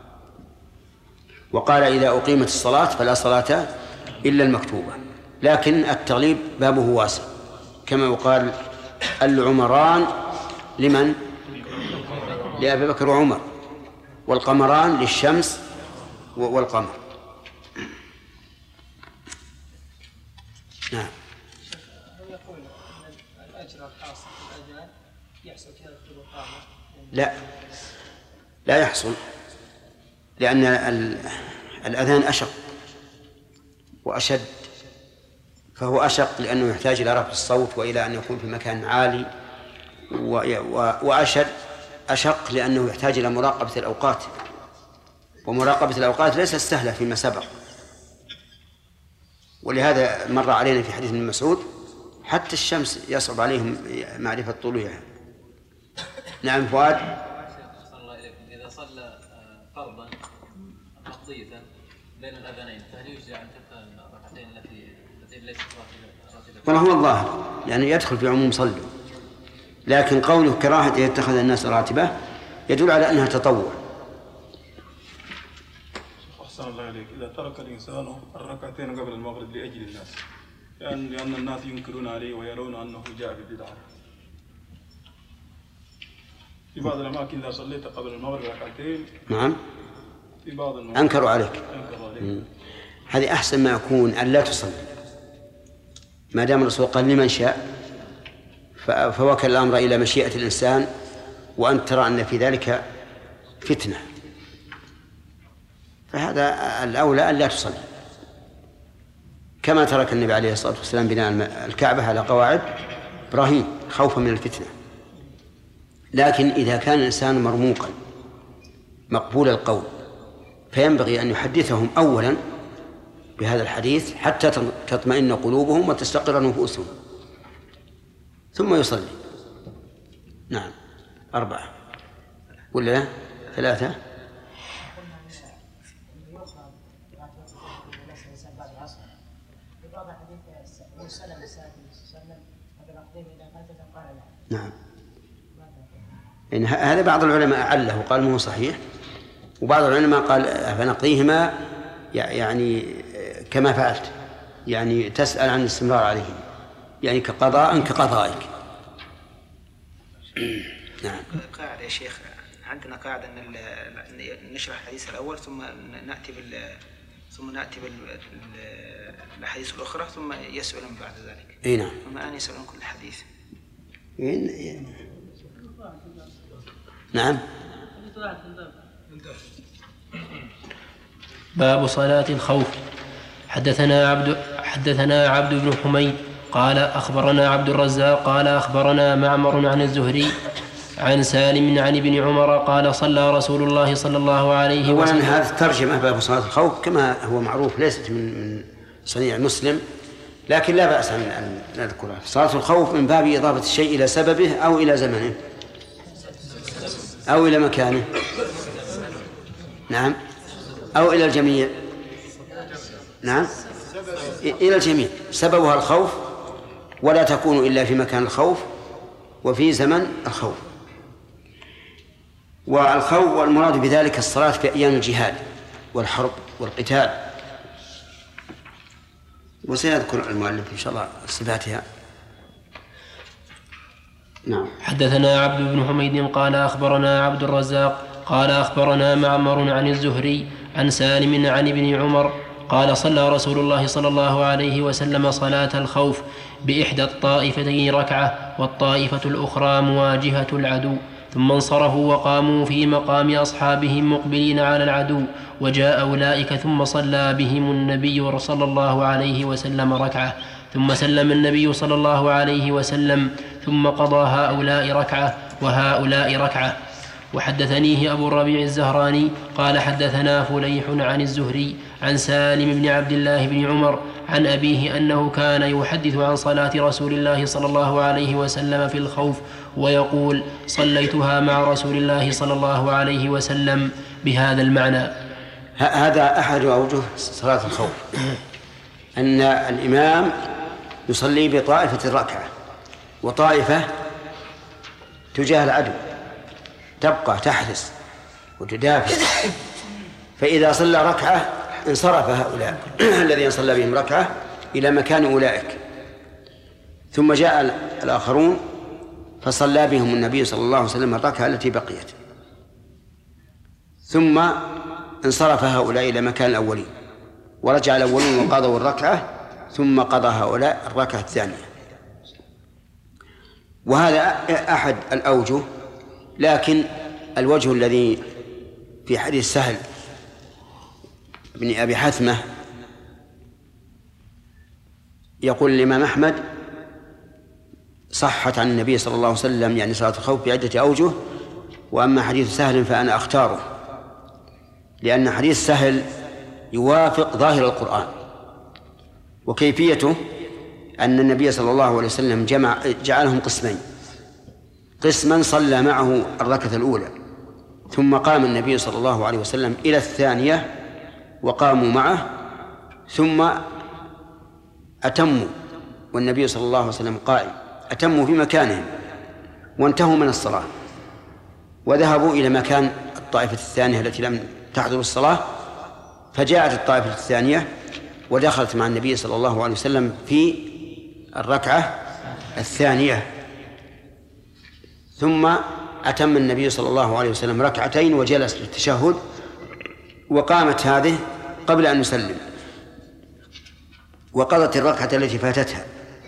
وقال: إذا أقيمت الصلاة فلا صلاة إلا المكتوبة. لكن التغليب بابه واسع، كما يقال: العمران لمن؟ لأبي بكر وعمر، والقمران للشمس والقمر. نعم. لا لا يحصل، لأن الأذان أشق وأشد، فهو أشق لأنه يحتاج إلى رفع الصوت وإلى أن يكون في مكان عالي، وأشد أشق لأنه يحتاج إلى مراقبة الأوقات، ومراقبة الأوقات ليست سهلة فيما سبق. ولهذا مر علينا في حديث ابن مسعود: حتى الشمس يصعب عليهم معرفة طلوعها. نعم فؤاد. إذا صلى فرضا مقضية بين الأذانين فهل يجزي عن تلك الركعتين التي التي ليست راتبة؟ والله هو الظاهر يعني يدخل في عموم صلوا، لكن قوله كراهة يتخذ الناس راتبة يدل على أنها تطوع. أحسن الله عليك. إذا ترك الإنسان الركعتين قبل المغرب لأجل الناس، يعني لأن الناس ينكرون عليه ويرون أنه جاء بالبدعة. في بعض الأماكن إذا صليت قبل المغرب ركعتين، نعم، في بعض المغرب أنكروا عليك. أنكروا عليك. هذه أحسن ما يكون أن لا تصلي، ما دام الرسول قال لمن شاء، فوكل الأمر إلى مشيئة الإنسان، وأن ترى أن في ذلك فتنة، فهذا الأولى أن لا تصلي، كما ترك النبي عليه الصلاة والسلام بناء الكعبة على قواعد إبراهيم خوفا من الفتنة. لكن إذا كان الإنسان مرموقا مقبول القول فينبغي أن يحدثهم أولا بهذا الحديث حتى تطمئن قلوبهم وتستقر نفوسهم، ثم يصلي. نعم. أربعة ولا ثلاثة؟ نعم. يعني هذا بعض العلماء أعله وقال ما هو صحيح، وبعض العلماء قال فنقضيهما يعني كما فعلت، يعني تسأل عن الاستمرار عليهم، يعني كقضاء كقضائك. نعم. قاعدة يا شيخ، عندنا قاعدة أن نشرح الحديث الأول ثم نأتي ثم نأتي بالأحاديث الأخرى ثم يسألون بعد ذلك. إيه نعم. ثم الآن يسألون كل حديث. إيه نعم. باب صلاة الخوف. حدثنا عبد حدثنا عبد بن حميد قال أخبرنا عبد الرزاق قال أخبرنا معمر عن الزهري عن سالم عن ابن عمر قال صلى رسول الله صلى الله عليه وسلم. وأن هذه الترجمة باب صلاة الخوف كما هو معروف ليست من من صنيع مسلم، لكن لا بأس أن نذكرها. صلاة الخوف من باب إضافة الشيء إلى سببه أو إلى زمنه أو إلى مكانه، نعم، أو إلى الجميع، نعم، إلى الجميع. سببها الخوف، ولا تكون إلا في مكان الخوف وفي زمن الخوف. والخوف والمراد بذلك الصلاة في أيام الجهاد والحرب والقتال، وسيذكر المؤلف إن شاء الله صفاتها. نعم. حدثنا عبد بن حميد قال أخبرنا عبد الرزاق قال أخبرنا معمر عن الزهري عن سالم عن ابن عمر قال صلى رسول الله صلى الله عليه وسلم صلاة الخوف بإحدى الطائفتين ركعة والطائفة الأخرى مواجهة العدو، ثم انصرفوا وقاموا في مقام أصحابهم مقبلين على العدو، وجاء أولئك ثم صلى بهم النبي صلى الله عليه وسلم ركعة، ثم سلم النبي صلى الله عليه وسلم، ثم قضى هؤلاء ركعة وهؤلاء ركعة. وحدثنيه أبو الربيع الزهراني قال حدثنا فليح عن الزهري عن سالم بن عبد الله بن عمر عن أبيه أنه كان يحدث عن صلاة رسول الله صلى الله عليه وسلم في الخوف ويقول صليتها مع رسول الله صلى الله عليه وسلم بهذا المعنى. هذا أحد أوجه صلاة الخوف، أن الإمام يصلي بطائفة الركعة وطائفة تجاه العدو تبقى تحرس وتدافع، فإذا صلى ركعة انصرف هؤلاء الذين صلى بهم ركعة إلى مكان أولئك، ثم جاء الآخرون فصلى بهم النبي صلى الله عليه وسلم الركعة التي بقيت، ثم انصرف هؤلاء إلى مكان الأولين ورجع الأولون وقضوا الركعة، ثم قضى هؤلاء الركعة الثانية. وهذا أحد الأوجه، لكن الوجه الذي في حديث سهل بن أبي حثمة يقول الإمام أحمد صحت عن النبي صلى الله عليه وسلم يعني صلاة الخوف بعدة أوجه، وأما حديث سهل فأنا أختاره، لأن حديث سهل يوافق ظاهر القرآن. وكيفيته أن النبي صلى الله عليه وسلم جمع جعلهم قسمين، قسما صلى معه الركعة الأولى، ثم قام النبي صلى الله عليه وسلم إلى الثانية وقاموا معه، ثم أتموا والنبي صلى الله عليه وسلم قائم، أتموا في مكانهم وانتهوا من الصلاة وذهبوا إلى مكان الطائفة الثانية التي لم تحضر الصلاة، فجاءت الطائفة الثانية ودخلت مع النبي صلى الله عليه وسلم في الركعة الثانية، ثم أتم النبي صلى الله عليه وسلم ركعتين وجلس للتشهد، وقامت هذه قبل أن يسلم وقضت الركعة التي فاتتها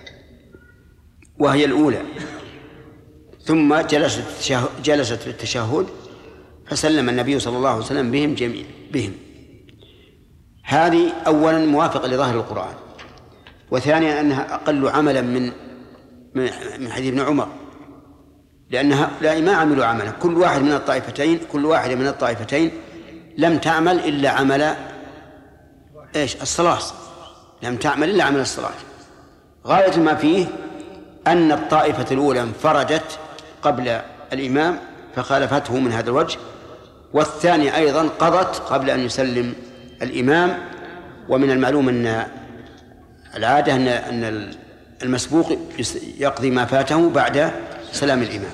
وهي الأولى، ثم جلست جلست للتشهد فسلم النبي صلى الله عليه وسلم بهم جميع بهم. هذه أولا موافقة لظاهر القرآن، وثانيا أنها أقل عملا من من حديث ابن عمر، لأنها لا ما عملوا عملا، كل واحد من الطائفتين كل واحدة من الطائفتين لم تعمل إلا عمل إيش الصلاة، لم تعمل إلا عمل الصلاة. غاية ما فيه أن الطائفة الأولى انفردت قبل الإمام فخالفته من هذا الوجه، والثانية أيضا قضت قبل أن يسلم الإمام. ومن المعلوم أن العادة أن المسبوق يقضي ما فاته بعد سلام الإمام،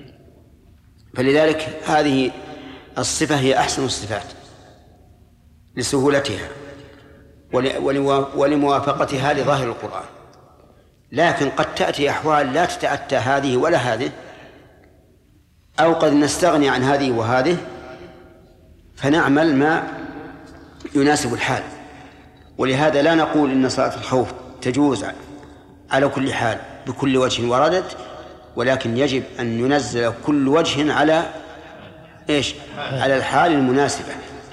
فلذلك هذه الصفة هي أحسن الصفات لسهولتها ولموافقتها لظاهر القرآن. لكن قد تأتي أحوال لا تتأتى هذه ولا هذه، أو قد نستغني عن هذه وهذه فنعمل ما يناسب الحال. ولهذا لا نقول إن صلاة الخوف تجوز على كل حال بكل وجه وردت، ولكن يجب أن ينزل كل وجه على إيش؟ على الحال المناسبة.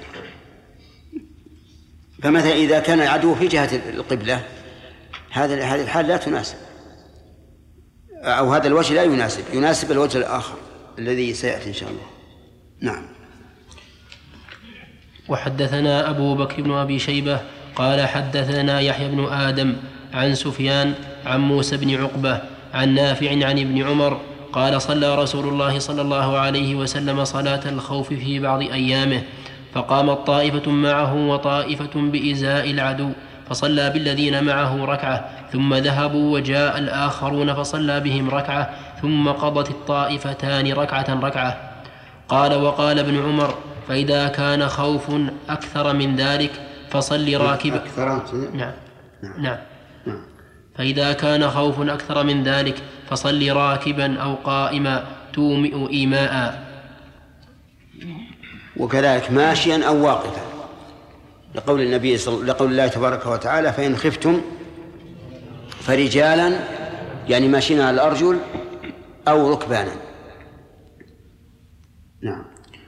فمثلا إذا كان العدو في جهة القبلة هذا هذه الحال لا تناسب، أو هذا الوجه لا يناسب، يناسب الوجه الآخر الذي سيأتي إن شاء الله. نعم. وحدثنا أبو بكر بن أبي شيبة قال حدثنا يحيى بن آدم عن سفيان عن موسى بن عقبة عن نافع عن ابن عمر قال صلى رسول الله صلى الله عليه وسلم صلاة الخوف في بعض أيامه، فقامت طائفة معه وطائفة بإزاء العدو فصلى بالذين معه ركعة، ثم ذهبوا وجاء الآخرون فصلى بهم ركعة، ثم قضت الطائفتان ركعة ركعة. قال وقال ابن عمر فإذا كان خوف أكثر من ذلك فصل راكبا. نعم. نعم. فإذا كان خوف أكثر من ذلك فصل راكبا أو قائما تومئ إيماء. وكذلك ماشيا أو واقفا، لقول النبي صل... لقول الله تبارك وتعالى فإن خفتم فرجالا، يعني ماشيين على الأرجل أو ركبانا. نعم.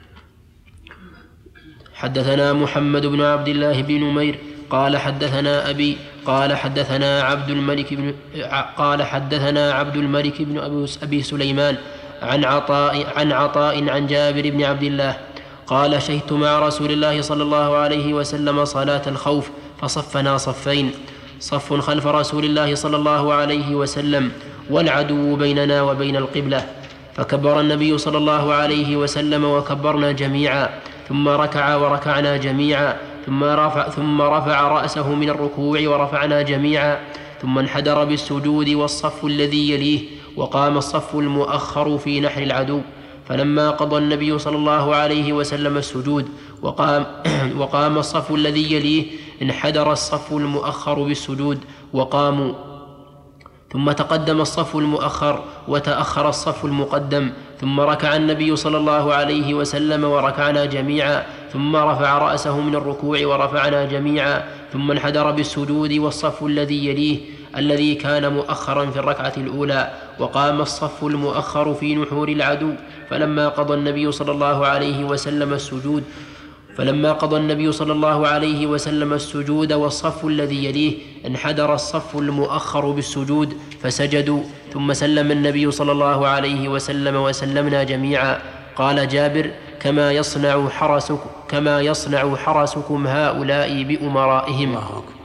حدثنا محمد بن عبد الله بن نمير قال حدثنا أبي قال حدثنا عبد الملك بن قال حدثنا عبد الملك بن أبي سليمان عن عطاء عن عطاء عن جابر بن عبد الله قال شهدت مع رسول الله صلى الله عليه وسلم صلاة الخوف فصفنا صفين، صف خلف رسول الله صلى الله عليه وسلم والعدو بيننا وبين القبلة، فكبر النبي صلى الله عليه وسلم وكبرنا جميعا، ثم ركع وركعنا جميعا، ثم رفع, ثم رفع رأسه من الركوع ورفعنا جميعا، ثم انحدر بالسجود والصف الذي يليه، وقام الصف المؤخر في نحر العدو. فلما قضى النبي صلى الله عليه وسلم السجود وقام, وقام الصف الذي يليه انحدر الصف المؤخر بالسجود وقاموا، ثم تقدم الصف المؤخر وتأخر الصف المقدم، ثم ركع النبي صلى الله عليه وسلم وركعنا جميعا، ثم رفع رأسه من الركوع ورفعنا جميعا، ثم انحدر بالسجود والصف الذي يليه الذي كان مؤخرا في الركعة الأولى، وقام الصف المؤخر في نحور العدو. فلما قضى النبي صلى الله عليه وسلم السجود فلما قضى النبي صلى الله عليه وسلم السجود والصف الذي يليه انحدر الصف المؤخر بالسجود فسجدوا، ثم سلم النبي صلى الله عليه وسلم وسلمنا جميعا. قال جابر كما يصنع حرسك كما يصنع حرسكم هؤلاء بأمرائهم.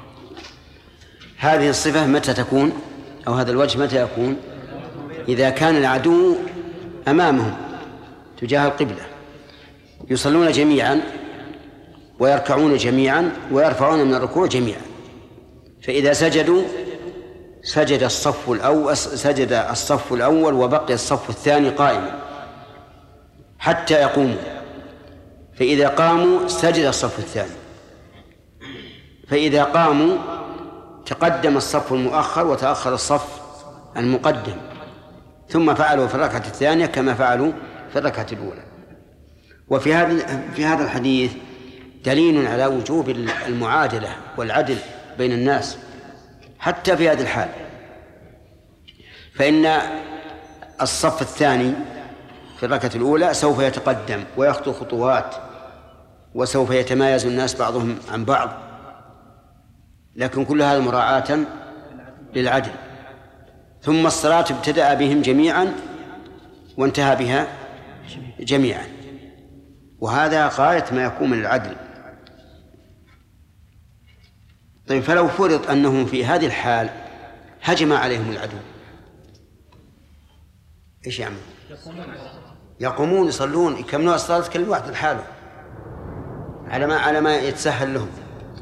هذه الصفة متى تكون، أو هذا الوجه متى يكون؟ إذا كان العدو أمامهم تجاه القبلة، يصلون جميعا ويركعون جميعا ويرفعون من الركوع جميعا، فإذا سجدوا سجد الصف الأول سجد الصف الأول وبقي الصف الثاني قائما حتى يقوموا، فإذا قاموا سجد الصف الثاني، فإذا قاموا تقدم الصف المؤخر وتأخر الصف المقدم، ثم فعلوا في الركعة الثانية كما فعلوا في الركعة الأولى. وفي هذا في هذا الحديث دليل على وجوب المعادلة والعدل بين الناس حتى في هذه الحال، فإن الصف الثاني في الركعة الأولى سوف يتقدم ويخطو خطوات وسوف يتمايز الناس بعضهم عن بعض، لكن كل هذا مراعاة للعدل. ثم الصلاة ابتدأ بهم جميعا وانتهى بها جميعا، وهذا غاية ما يكون من العدل. طيب فلو فرض أنهم في هذه الحال هجم عليهم العدو إيش يعمل؟ يقومون يصلون يكملون الصلاة كل واحد لحاله على ما على ما يتسهل لهم.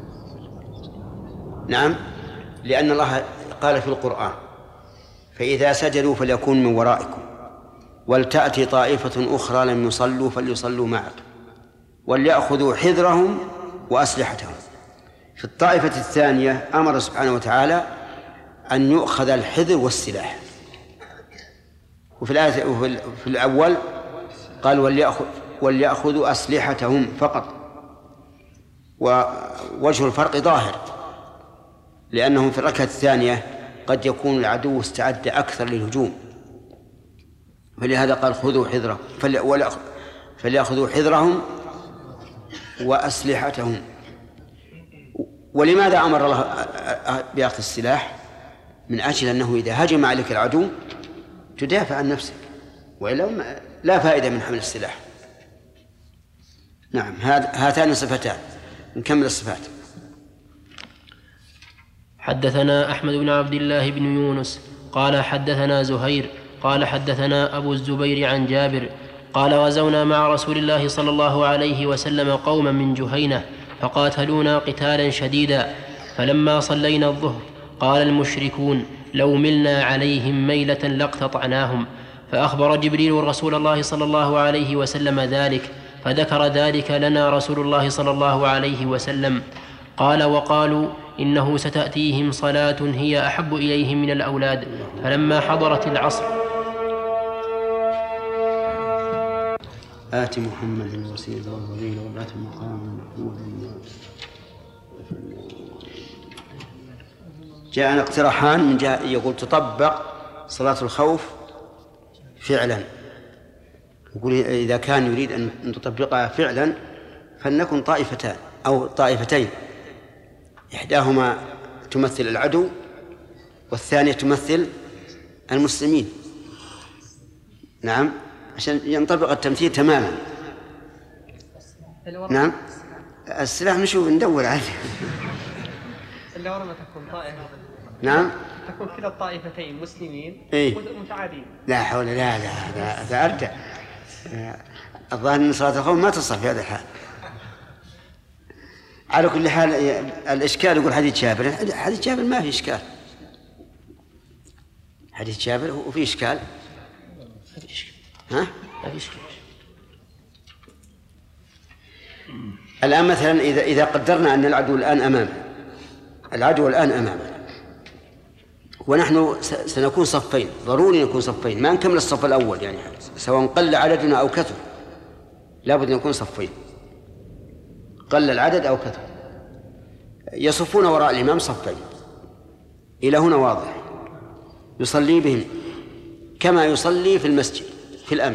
نعم، لأن الله قال في القرآن فإذا سجدوا فليكون من ورائكم ولتأتي طائفة أخرى لم يصلوا فليصلوا معك وليأخذوا حذرهم وأسلحتهم. في الطائفة الثانية أمر سبحانه وتعالى أن يؤخذ الحذر والسلاح، وفي الآية وفي الأول قال وليأخذ وليأخذوا أسلحتهم فقط، ووجه الفرق ظاهر لأنهم في الركعة الثانية قد يكون العدو استعد أكثر للهجوم، فلهذا قال خذوا حذرهم فليأخذوا حذرهم وأسلحتهم. ولماذا أمر الله بأخذ السلاح؟ من أجل أنه إذا هجم عليك العدو تدافع عن نفسك، وإلا لا فائدة من حمل السلاح. نعم، هاتان صفتان. نكمل الصفات. حدثنا أحمد بن عبد الله بن يونس قال حدثنا زهير قال حدثنا أبو الزبير عن جابر قال غزونا مع رسول الله صلى الله عليه وسلم قوما من جهينة فقاتلونا قتالا شديدا، فلما صلينا الظهر قال المشركون لو ملنا عليهم ميلة لاقتطعناهم، فأخبر جبريل رسول الله صلى الله عليه وسلم ذلك، فذكر ذلك لنا رسول الله صلى الله عليه وسلم. قال وقالوا إنه ستأتيهم صلاة هي أحب إليهم من الأولاد، فلما حضرت العصر آت محمد الوسيلة والفضيلة وابعثه مقام محمود. جاءنا اقتراحان من جاء يقول تطبق صلاة الخوف فعلا، يقول إذا كان يريد أن تطبقها فعلا فلنكن طائفتان أو طائفتين، إحداهما تمثل العدو والثانية تمثل المسلمين. نعم، عشان ينطبق التمثيل تماما. نعم، السلاح نشوف ندور عليه. إلا ورا ما تكون طائفة. نعم، تكون كلا الطائفتين مسلمين إيه؟ ومتعادين. لا حول لا لا لا أرجع. الظاهر أن صلاة الخوف ما تصح في هذا الحال. على كل حال الإشكال يقول حديث جابر، حديث جابر ما في إشكال، حديث جابر وفي إشكال. ها؟ ما في إشكال. الآن مثلا إذا إذا قدرنا أن العدو الآن أمامنا، العدو الآن أمامنا ونحن سنكون صفين، ضروري نكون صفين، ما نكمل الصف الأول يعني سواء قل عددنا أو كثر، لابد أن نكون صفين، قل العدد أو كثر. يصفون وراء الإمام صفين، إلى هنا واضح، يصلي بهم كما يصلي في المسجد في الأمن،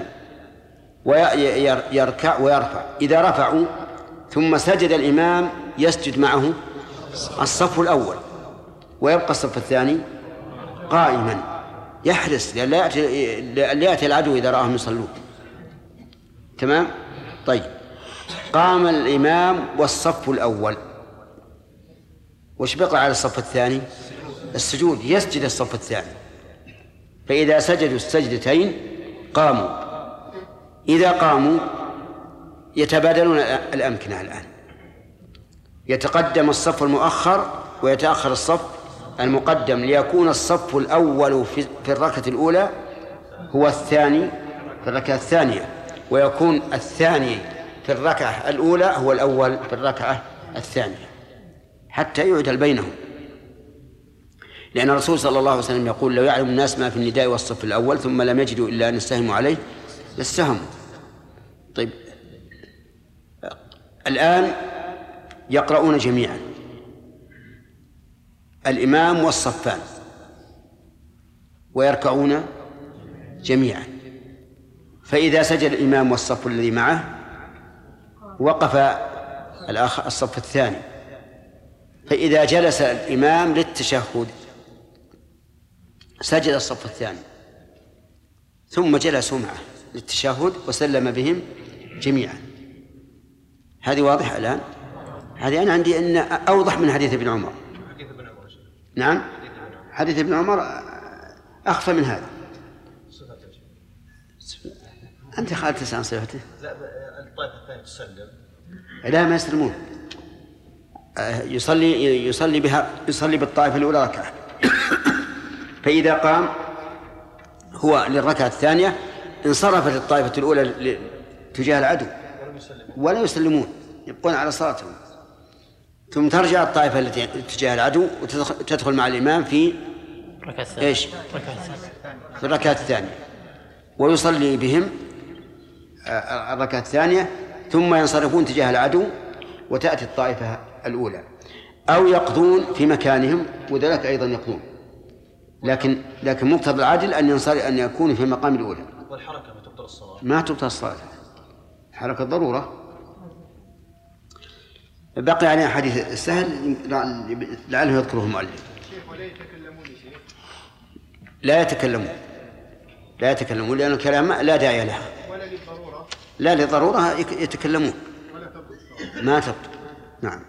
ويركع ويرفع. إذا رفعوا ثم سجد الإمام يسجد معه الصف الأول، ويبقى الصف الثاني قائما يحرص لا يأتي العدو إذا رآهم يصلون. تمام؟ طيب، قام الإمام والصف الأول، وش بقى على الصف الثاني؟ السجود، يسجد الصف الثاني. فإذا سجدوا السجدتين قاموا، إذا قاموا يتبادلون الأمكنة الآن، يتقدم الصف المؤخر ويتأخر الصف المقدم، ليكون الصف الأول في الركعة الأولى هو الثاني في الركعة الثانية، ويكون الثاني في الركعة الأولى هو الأول في الركعة الثانية، حتى يعدل بينهم. لأن الرسول صلى الله عليه وسلم يقول لو يعلم الناس ما في النداء والصف الأول ثم لم يجدوا إلا أن يستهموا عليه لاستهموا. طيب، الآن يقرؤون جميعا الإمام والصفان ويركعون جميعا، فإذا سجد الإمام والصف الذي معه وقف الآخر الصف الثاني، فإذا جلس الإمام للتشهد سجد الصف الثاني ثم جلسوا معه للتشهد وسلم بهم جميعا. هذه واضحة الآن؟ هذه أنا عندي أن أوضح من حديث ابن عمر. نعم، حديث ابن عمر أخفى من هذا. أنت خالد تسأل صفته؟ لا، الطائفة الثانية تسلم. لا، ما يسلمون، يصلي يصلي بها يصلي بالطائفة الأولى ركعة، فإذا قام هو للركعة الثانية انصرفت الطائفة الأولى تجاه العدو ولا يسلمون، يبقون على صلاتهم، ثم ترجع الطائفة التي تجاه العدو وتدخل مع الإمام في إيش؟ في الركعة الثانية، ويصلي بهم الركعة الثانية ثم ينصرفون تجاه العدو وتأتي الطائفة الأولى. أو يقضون في مكانهم وذلك أيضا يقضون، لكن لكن مقتضى العدل أن ينصر أن يكونوا في المقام الأولى. والحركة ما تبطل الصلاة؟ ما تبطل الصلاة، حركة ضرورة. بقي علينا حديث السهل لعله يذكره المؤلف. لا يتكلمون لا يتكلمون لأن الكلام لا داعي له. ولا للضرورة؟ لا للضرورة يتكلمون ما تبطل. نعم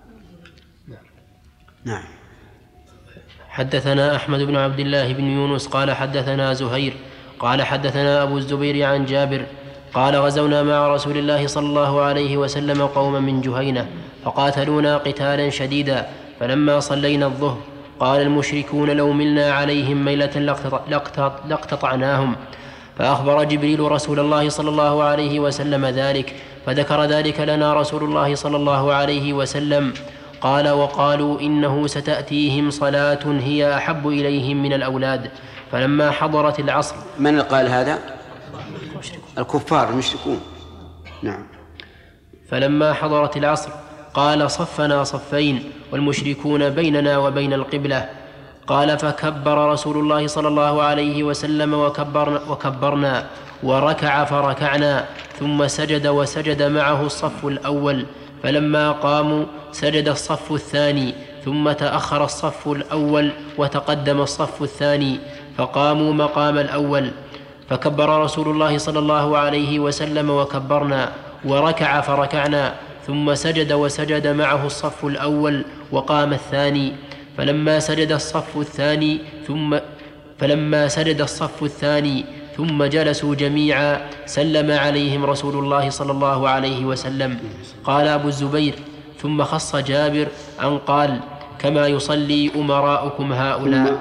نعم. حدثنا أحمد بن عبد الله بن يونس قال حدثنا زهير قال حدثنا أبو الزبير عن جابر قال غزونا مع رسول الله صلى الله عليه وسلم قوما من جهينة فقاتلونا قتالا شديدا، فلما صلينا الظهر قال المشركون لو ملنا عليهم ميلة لاقتطعناهم، فأخبر جبريل رسول الله صلى الله عليه وسلم ذلك، فذكر ذلك لنا رسول الله صلى الله عليه وسلم. قال وقالوا إنه ستأتيهم صلاة هي أحب إليهم من الأولاد. فلما حضرت العصر. من قال هذا؟ الكفار المشركون. نعم. فلما حضرت العصر قال صفنا صفين والمشركون بيننا وبين القبلة. قال فكبر رسول الله صلى الله عليه وسلم وكبرنا, وكبرنا وركع فركعنا، ثم سجد وسجد معه الصف الأول، فلما قاموا سجد الصف الثاني، ثم تأخر الصف الأول وتقدم الصف الثاني، فقاموا مقام الأول، فكبر رسول الله صلى الله عليه وسلم وكبرنا وركع فركعنا، ثم سجد وسجد معه الصف الأول وقام الثاني، فلما سجد الصف الثاني ثم فلما سجد الصف الثاني ثم جلسوا جميعا سلم عليهم رسول الله صلى الله عليه وسلم. قال أبو الزبير ثم خص جابر أن قال كما يصلي أمراؤكم هؤلاء.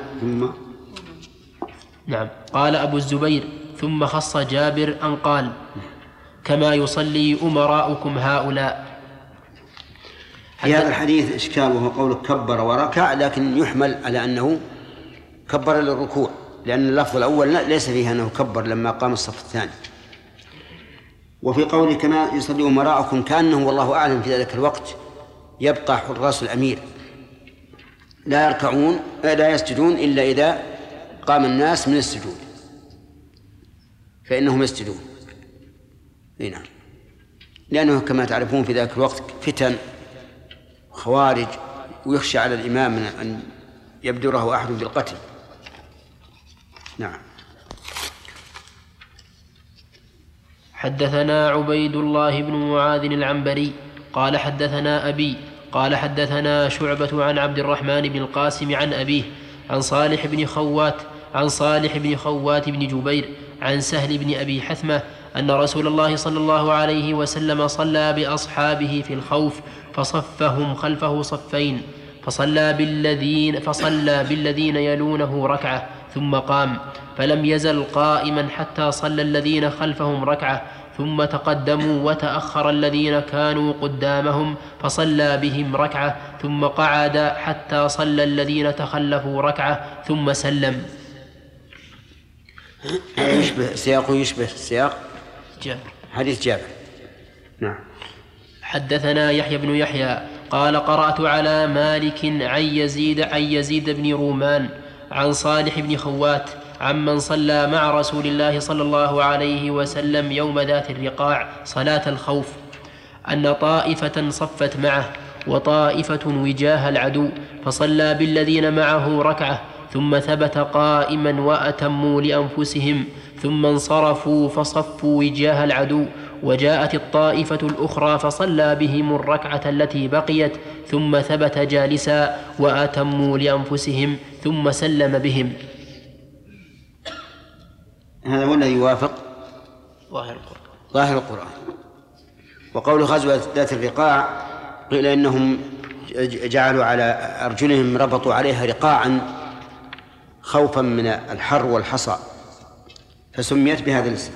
نعم. قال أبو الزبير ثم خص جابر أن قال كما يصلي أمراؤكم هؤلاء. في هذا الحديث إشكال وهو قول كبر وركع، لكن يحمل على أنه كبر للركوع، لأن اللفظ الأول ليس فيها أنه كبر لما قام الصف الثاني. وفي قوله كما يصلي أمراءكم كأنه والله أعلم في ذلك الوقت يبقى حراس الأمير لا يركعون لا يسجدون إلا إذا قام الناس من السجود فإنهم يسجدون. نعم. لأنه كما تعرفون في ذلك الوقت فتن خوارج، ويخشى على الإمام من أن يبدره أحد بالقتل. نعم. حدثنا عبيد الله بن معاذ العنبري قال حدثنا أبي قال حدثنا شعبة عن عبد الرحمن بن القاسم عن أبيه عن صالح بن خوات عن صالح بن خوات بن جبير عن سهل بن أبي حثمة أن رسول الله صلى الله عليه وسلم صلى بأصحابه في الخوف فصفهم خلفه صفين، فصلى بالذين, فصلى بالذين يلونه ركعة ثم قام، فلم يزل قائما حتى صلى الذين خلفهم ركعة، ثم تقدموا وتأخر الذين كانوا قدامهم فصلى بهم ركعة، ثم قعد حتى صلى الذين تخلفوا ركعة ثم سلم. يشبه سياقه يشبه سياق جابر. حديث جابر. نعم. حدثنا يحيى بن يحيى قال قرأت على مالك عن يزيد عن يزيد بن رومان عن صالح بن خوات عمن صلى مع رسول الله صلى الله عليه وسلم يوم ذات الرقاع صلاة الخوف أن طائفة صفت معه وطائفة وجاه العدو، فصلى بالذين معه ركعة ثم ثبت قائما وأتموا لأنفسهم، ثم انصرفوا فصفوا وجاه العدو، وجاءت الطائفة الأخرى فصلى بهم الركعة التي بقيت ثم ثبت جالسا وأتموا لأنفسهم ثم سلم بهم. هذا هو الذي يوافق ظاهر القرآن. ظاهر القرآن. وقول غزوة ذات الرقاع قيل إنهم جعلوا على أرجلهم ربطوا عليها رقاعا خوفا من الحر والحصى فسميت بهذا الاسم.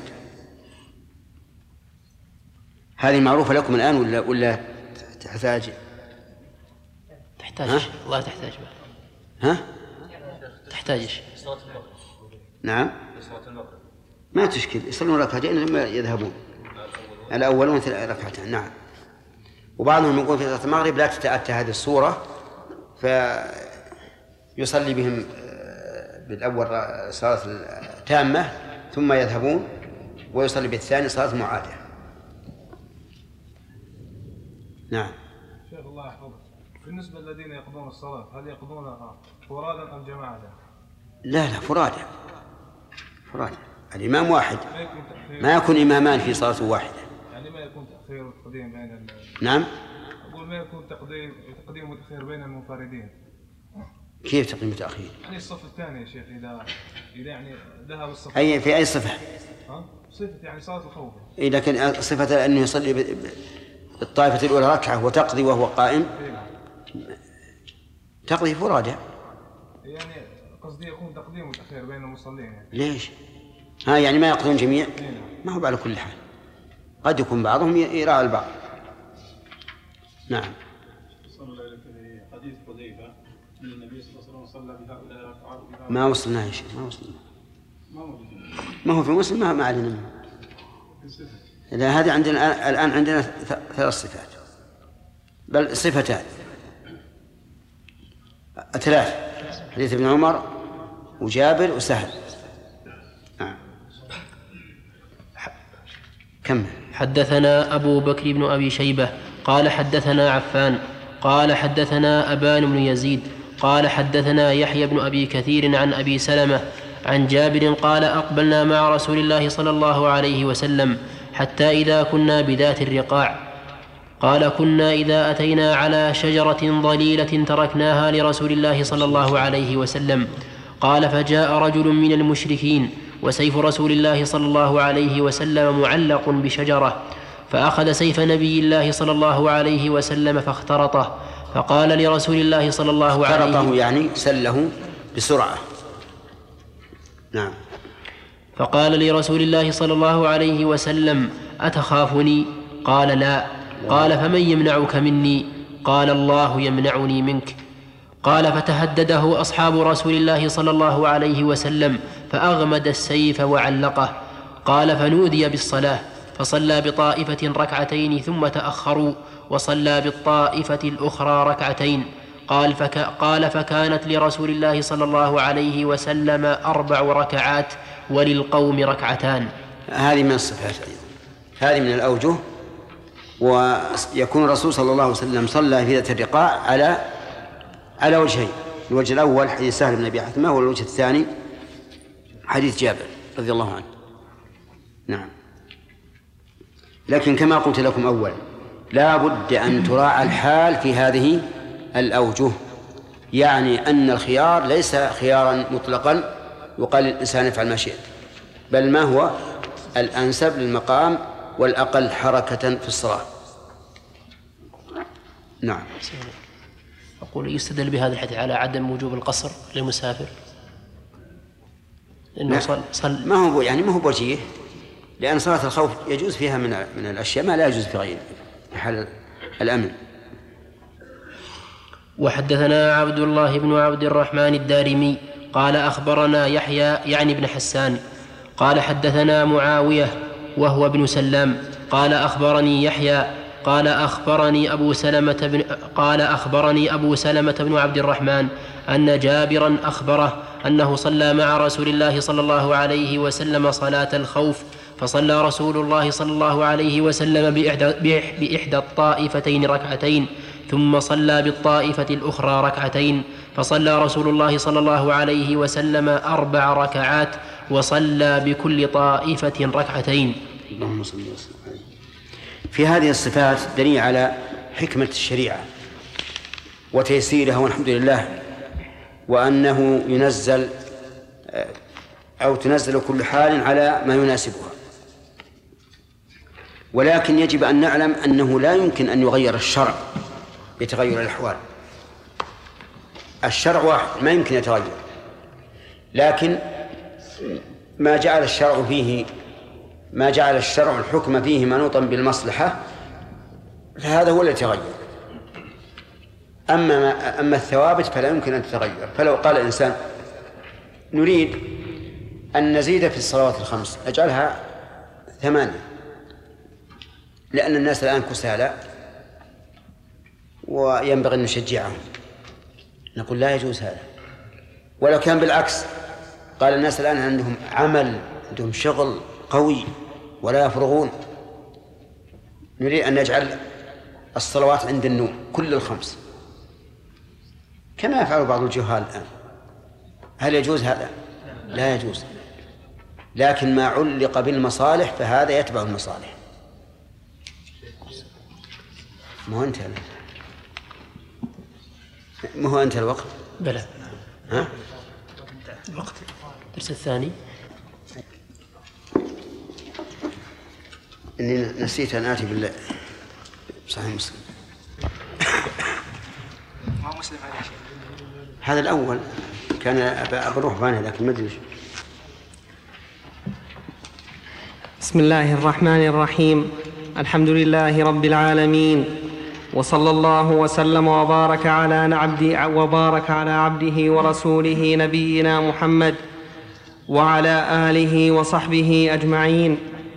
هذه معروفة لكم الآن ولا ولا تحتاج؟ تحتاج. الله تحتاج بها. ها؟ تحتاج. نعم. ما تشكل يصلون ركعتين ثم يذهبون. الأولون ركعتين. نعم. وبعضهم يقول في صلاة المغرب لا تتأتى هذه الصورة فيصلي بهم بالأول صلاة تامة ثم يذهبون، ويصلي بالثاني صلاة معادة. نعم. شيخ الله يحفظك، بالنسبة للذين يقضون الصلاة هل يقضونها فرادا أم جماعة؟ لا لا فرادا، فرادا. الإمام واحد، ما يكون إمامان في صلاة واحدة. يعني ما يكون تأخير وتقديم بين ال... نعم. أقول ما يكون تقديم تقديم وتأخير بين المنفردين. كيف تقديم وتأخير؟ يعني الصف الثاني يا شيخ إذا إذا يعني ذهب الصف. أي في أي صفة؟ ها؟ صفة يعني صلاة الخوف. إيه لكن صفة أنه يصلي بالطائفة الأولى ركعة وتقضي وهو قائم. تقضي فرادى. يعني قصدي يكون تقديم وتأخير بين المصلين يعني. ليش؟ ها يعني ما يقضون جميع؟ ما هو على كل حال، قد يكون بعضهم يراعي البعض. نعم. صلى الله عليه وسلم حديث حذيفة أن النبي صلى الله عليه وسلم صلى بهؤلاء ركعات. ما وصلنا يا شيخ، ما وصلنا. ما هو ما هو في مسلم، ما ما علينا منه. إذا هذه عندنا الآن عندنا ثلاث صفات، بل صفتان ثلاث، حديث ابن عمر وجابر وسهل. نعم. كمل. حدثنا أبو بكر بن أبي شيبة قال حدثنا عفان قال حدثنا أبان بن يزيد قال حدثنا يحيى بن أبي كثير عن أبي سلمة عن جابر قال أقبلنا مع رسول الله صلى الله عليه وسلم حتى إذا كنا بذات الرقاع قال كنا إذا أتينا على شجرة ضليلة تركناها لرسول الله صلى الله عليه وسلم قال فجاء رجل من المشركين وسيف رسول الله صلى الله عليه وسلم معلق بشجرة فأخذ سيف نبي الله صلى الله عليه وسلم فاخترطه فقال لرسول الله صلى الله عليه وسلم اخترطه يعني سله بسرعة. نعم. فقال لرسول الله صلى الله عليه وسلم أتخافني؟ قال لا. قال فمن يمنعك مني؟ قال الله يمنعني منك. قال فتهدده أصحاب رسول الله صلى الله عليه وسلم فأغمد السيف وعلقه. قال فنودي بالصلاة فصلى بطائفة ركعتين ثم تأخروا وصلى بالطائفة الأخرى ركعتين. قال, فك قال فكانت لرسول الله صلى الله عليه وسلم أربع ركعات وللقوم ركعتان. هذه من الصفات، هذه من الأوجه. ويكون الرسول صلى الله عليه وسلم صلى في ذات الرقاع على على وجهين، الوجه الأول حديث سهل بن أبي حثمة، والوجه الثاني حديث جابر رضي الله عنه. نعم. لكن كما قلت لكم أولا لا بد أن تراعى الحال في هذه الأوجه، يعني أن الخيار ليس خيارا مطلقا يقال الإنسان يفعل ما شئ، بل ما هو الأنسب للمقام والأقل حركة في الصلاة. نعم. أقول يستدل بهذا الحديث على عدم وجوب القصر للمسافر، إنه صل صل ما هو يعني ما هو وجيه، لأن صلاة الخوف يجوز فيها من من الأشياء ما لا يجوز في غيره في حال الأمن. وحدثنا عبد الله بن عبد الرحمن الدارمي قال أخبرنا يحيى يعني بن حسان قال حدثنا معاوية وهو ابن سلام قال أخبرني يحيى قال أخبرني أبو سلمة بن قال أخبرني أبو سلمة بن عبد الرحمن أن جابرا أخبره أنه صلى مع رسول الله صلى الله عليه وسلم صلاة الخوف، فصلى رسول الله صلى الله عليه وسلم بإحدى, بإحدى الطائفتين ركعتين ثم صلى بالطائفة الأخرى ركعتين، فصلى رسول الله صلى الله عليه وسلم أربع ركعات وصلى بكل طائفة ركعتين. اللهم صل وسلم عليه. في هذه الصفات دليل على حكمة الشريعة وتيسيرها والحمد لله، وأنه ينزل أو تنزل كل حال على ما يناسبها. ولكن يجب أن نعلم أنه لا يمكن أن يغير الشرع بتغير الأحوال. الشرع واحد ما يمكن يتغير، لكن ما جعل الشرع فيه ما جعل الشرع الحكم فيه منوطا بالمصلحة فهذا هو الذي يتغير. أما, ما أما الثوابت فلا يمكن أن تتغير. فلو قال الإنسان نريد أن نزيد في الصلوات الخمس أجعلها ثمانية لأن الناس الآن كسالى وينبغي أن نشجعهم، نقول لا يجوز هذا. ولو كان بالعكس، قال الناس الآن عندهم عمل، عندهم شغل قوي ولا يفرغون، نريد أن نجعل الصلوات عند النوم كل الخمس كما يفعل بعض الجهال الآن. هل يجوز هذا؟ لا يجوز. لكن ما علق بالمصالح فهذا يتبع المصالح. ما هو انتهى ما هو انتهى الوقت؟ بلى. ها؟ الوقت الدرس الثاني. إني نسيت أن آتي بالله صحيح مسلم. ما مسلم على شيء. هذا الأول كان بروح بانه لكن ما أدري. بسم الله الرحمن الرحيم. الحمد لله رب العالمين، وصلى الله وسلم وبارك على عبده وبارك على عبده ورسوله نبينا محمد وعلى آله وصحبه أجمعين.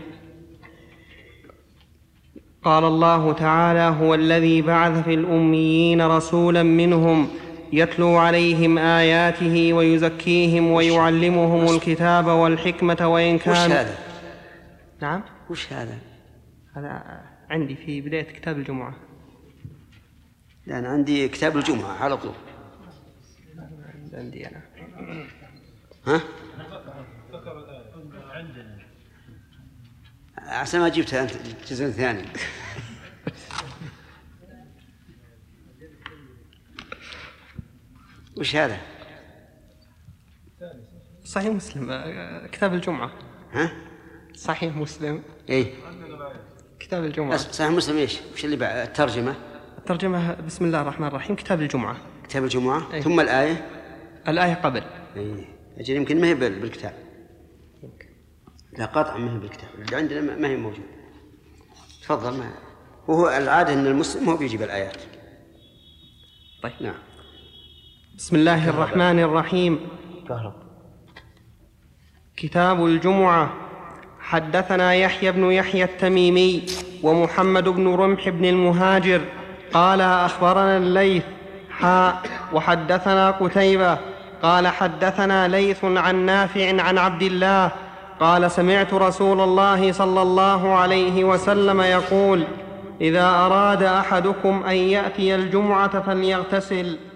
قال الله تعالى: هو الذي بعث في الأميين رسولا منهم يتلو عليهم آياته ويزكيهم ويعلمهم الكتاب والحكمة وإن كان. وش هذا؟ نعم؟ وش هذا؟ هذا عندي في بداية كتاب الجمعة. لا أنا عندي كتاب الجمعة على طول. عندي أنا. ها؟ عشان ما جبتها أنت الجزء الثاني. وش هذا؟ صحيح مسلم، كتاب الجمعة. ها؟ صحيح مسلم. إيه. كتاب الجمعة. صحيح مسلم إيش؟ وش اللي بعد الترجمة؟ الترجمة بسم الله الرحمن الرحيم كتاب الجمعة. كتاب الجمعة. أيه. ثم الآية. الآية قبل. إيه. أجل يمكن ما هي بالكتاب. لا قطعا ما هي بالكتاب، اللي عندنا ما هي موجودة. تفضل. ما وهو العادة أن المسلم هو بيجيب الآيات. طيب. نعم. بسم الله الرحمن الرحيم. كتاب الجمعة. حدثنا يحيى بن يحيى التميمي ومحمد بن رمح بن المهاجر قال أخبرنا الليث حاء وحدثنا قتيبة قال حدثنا ليث عن نافع عن عبد الله قال سمعت رسول الله صلى الله عليه وسلم يقول: إذا أراد أحدكم أن يأتي الجمعة فليغتسل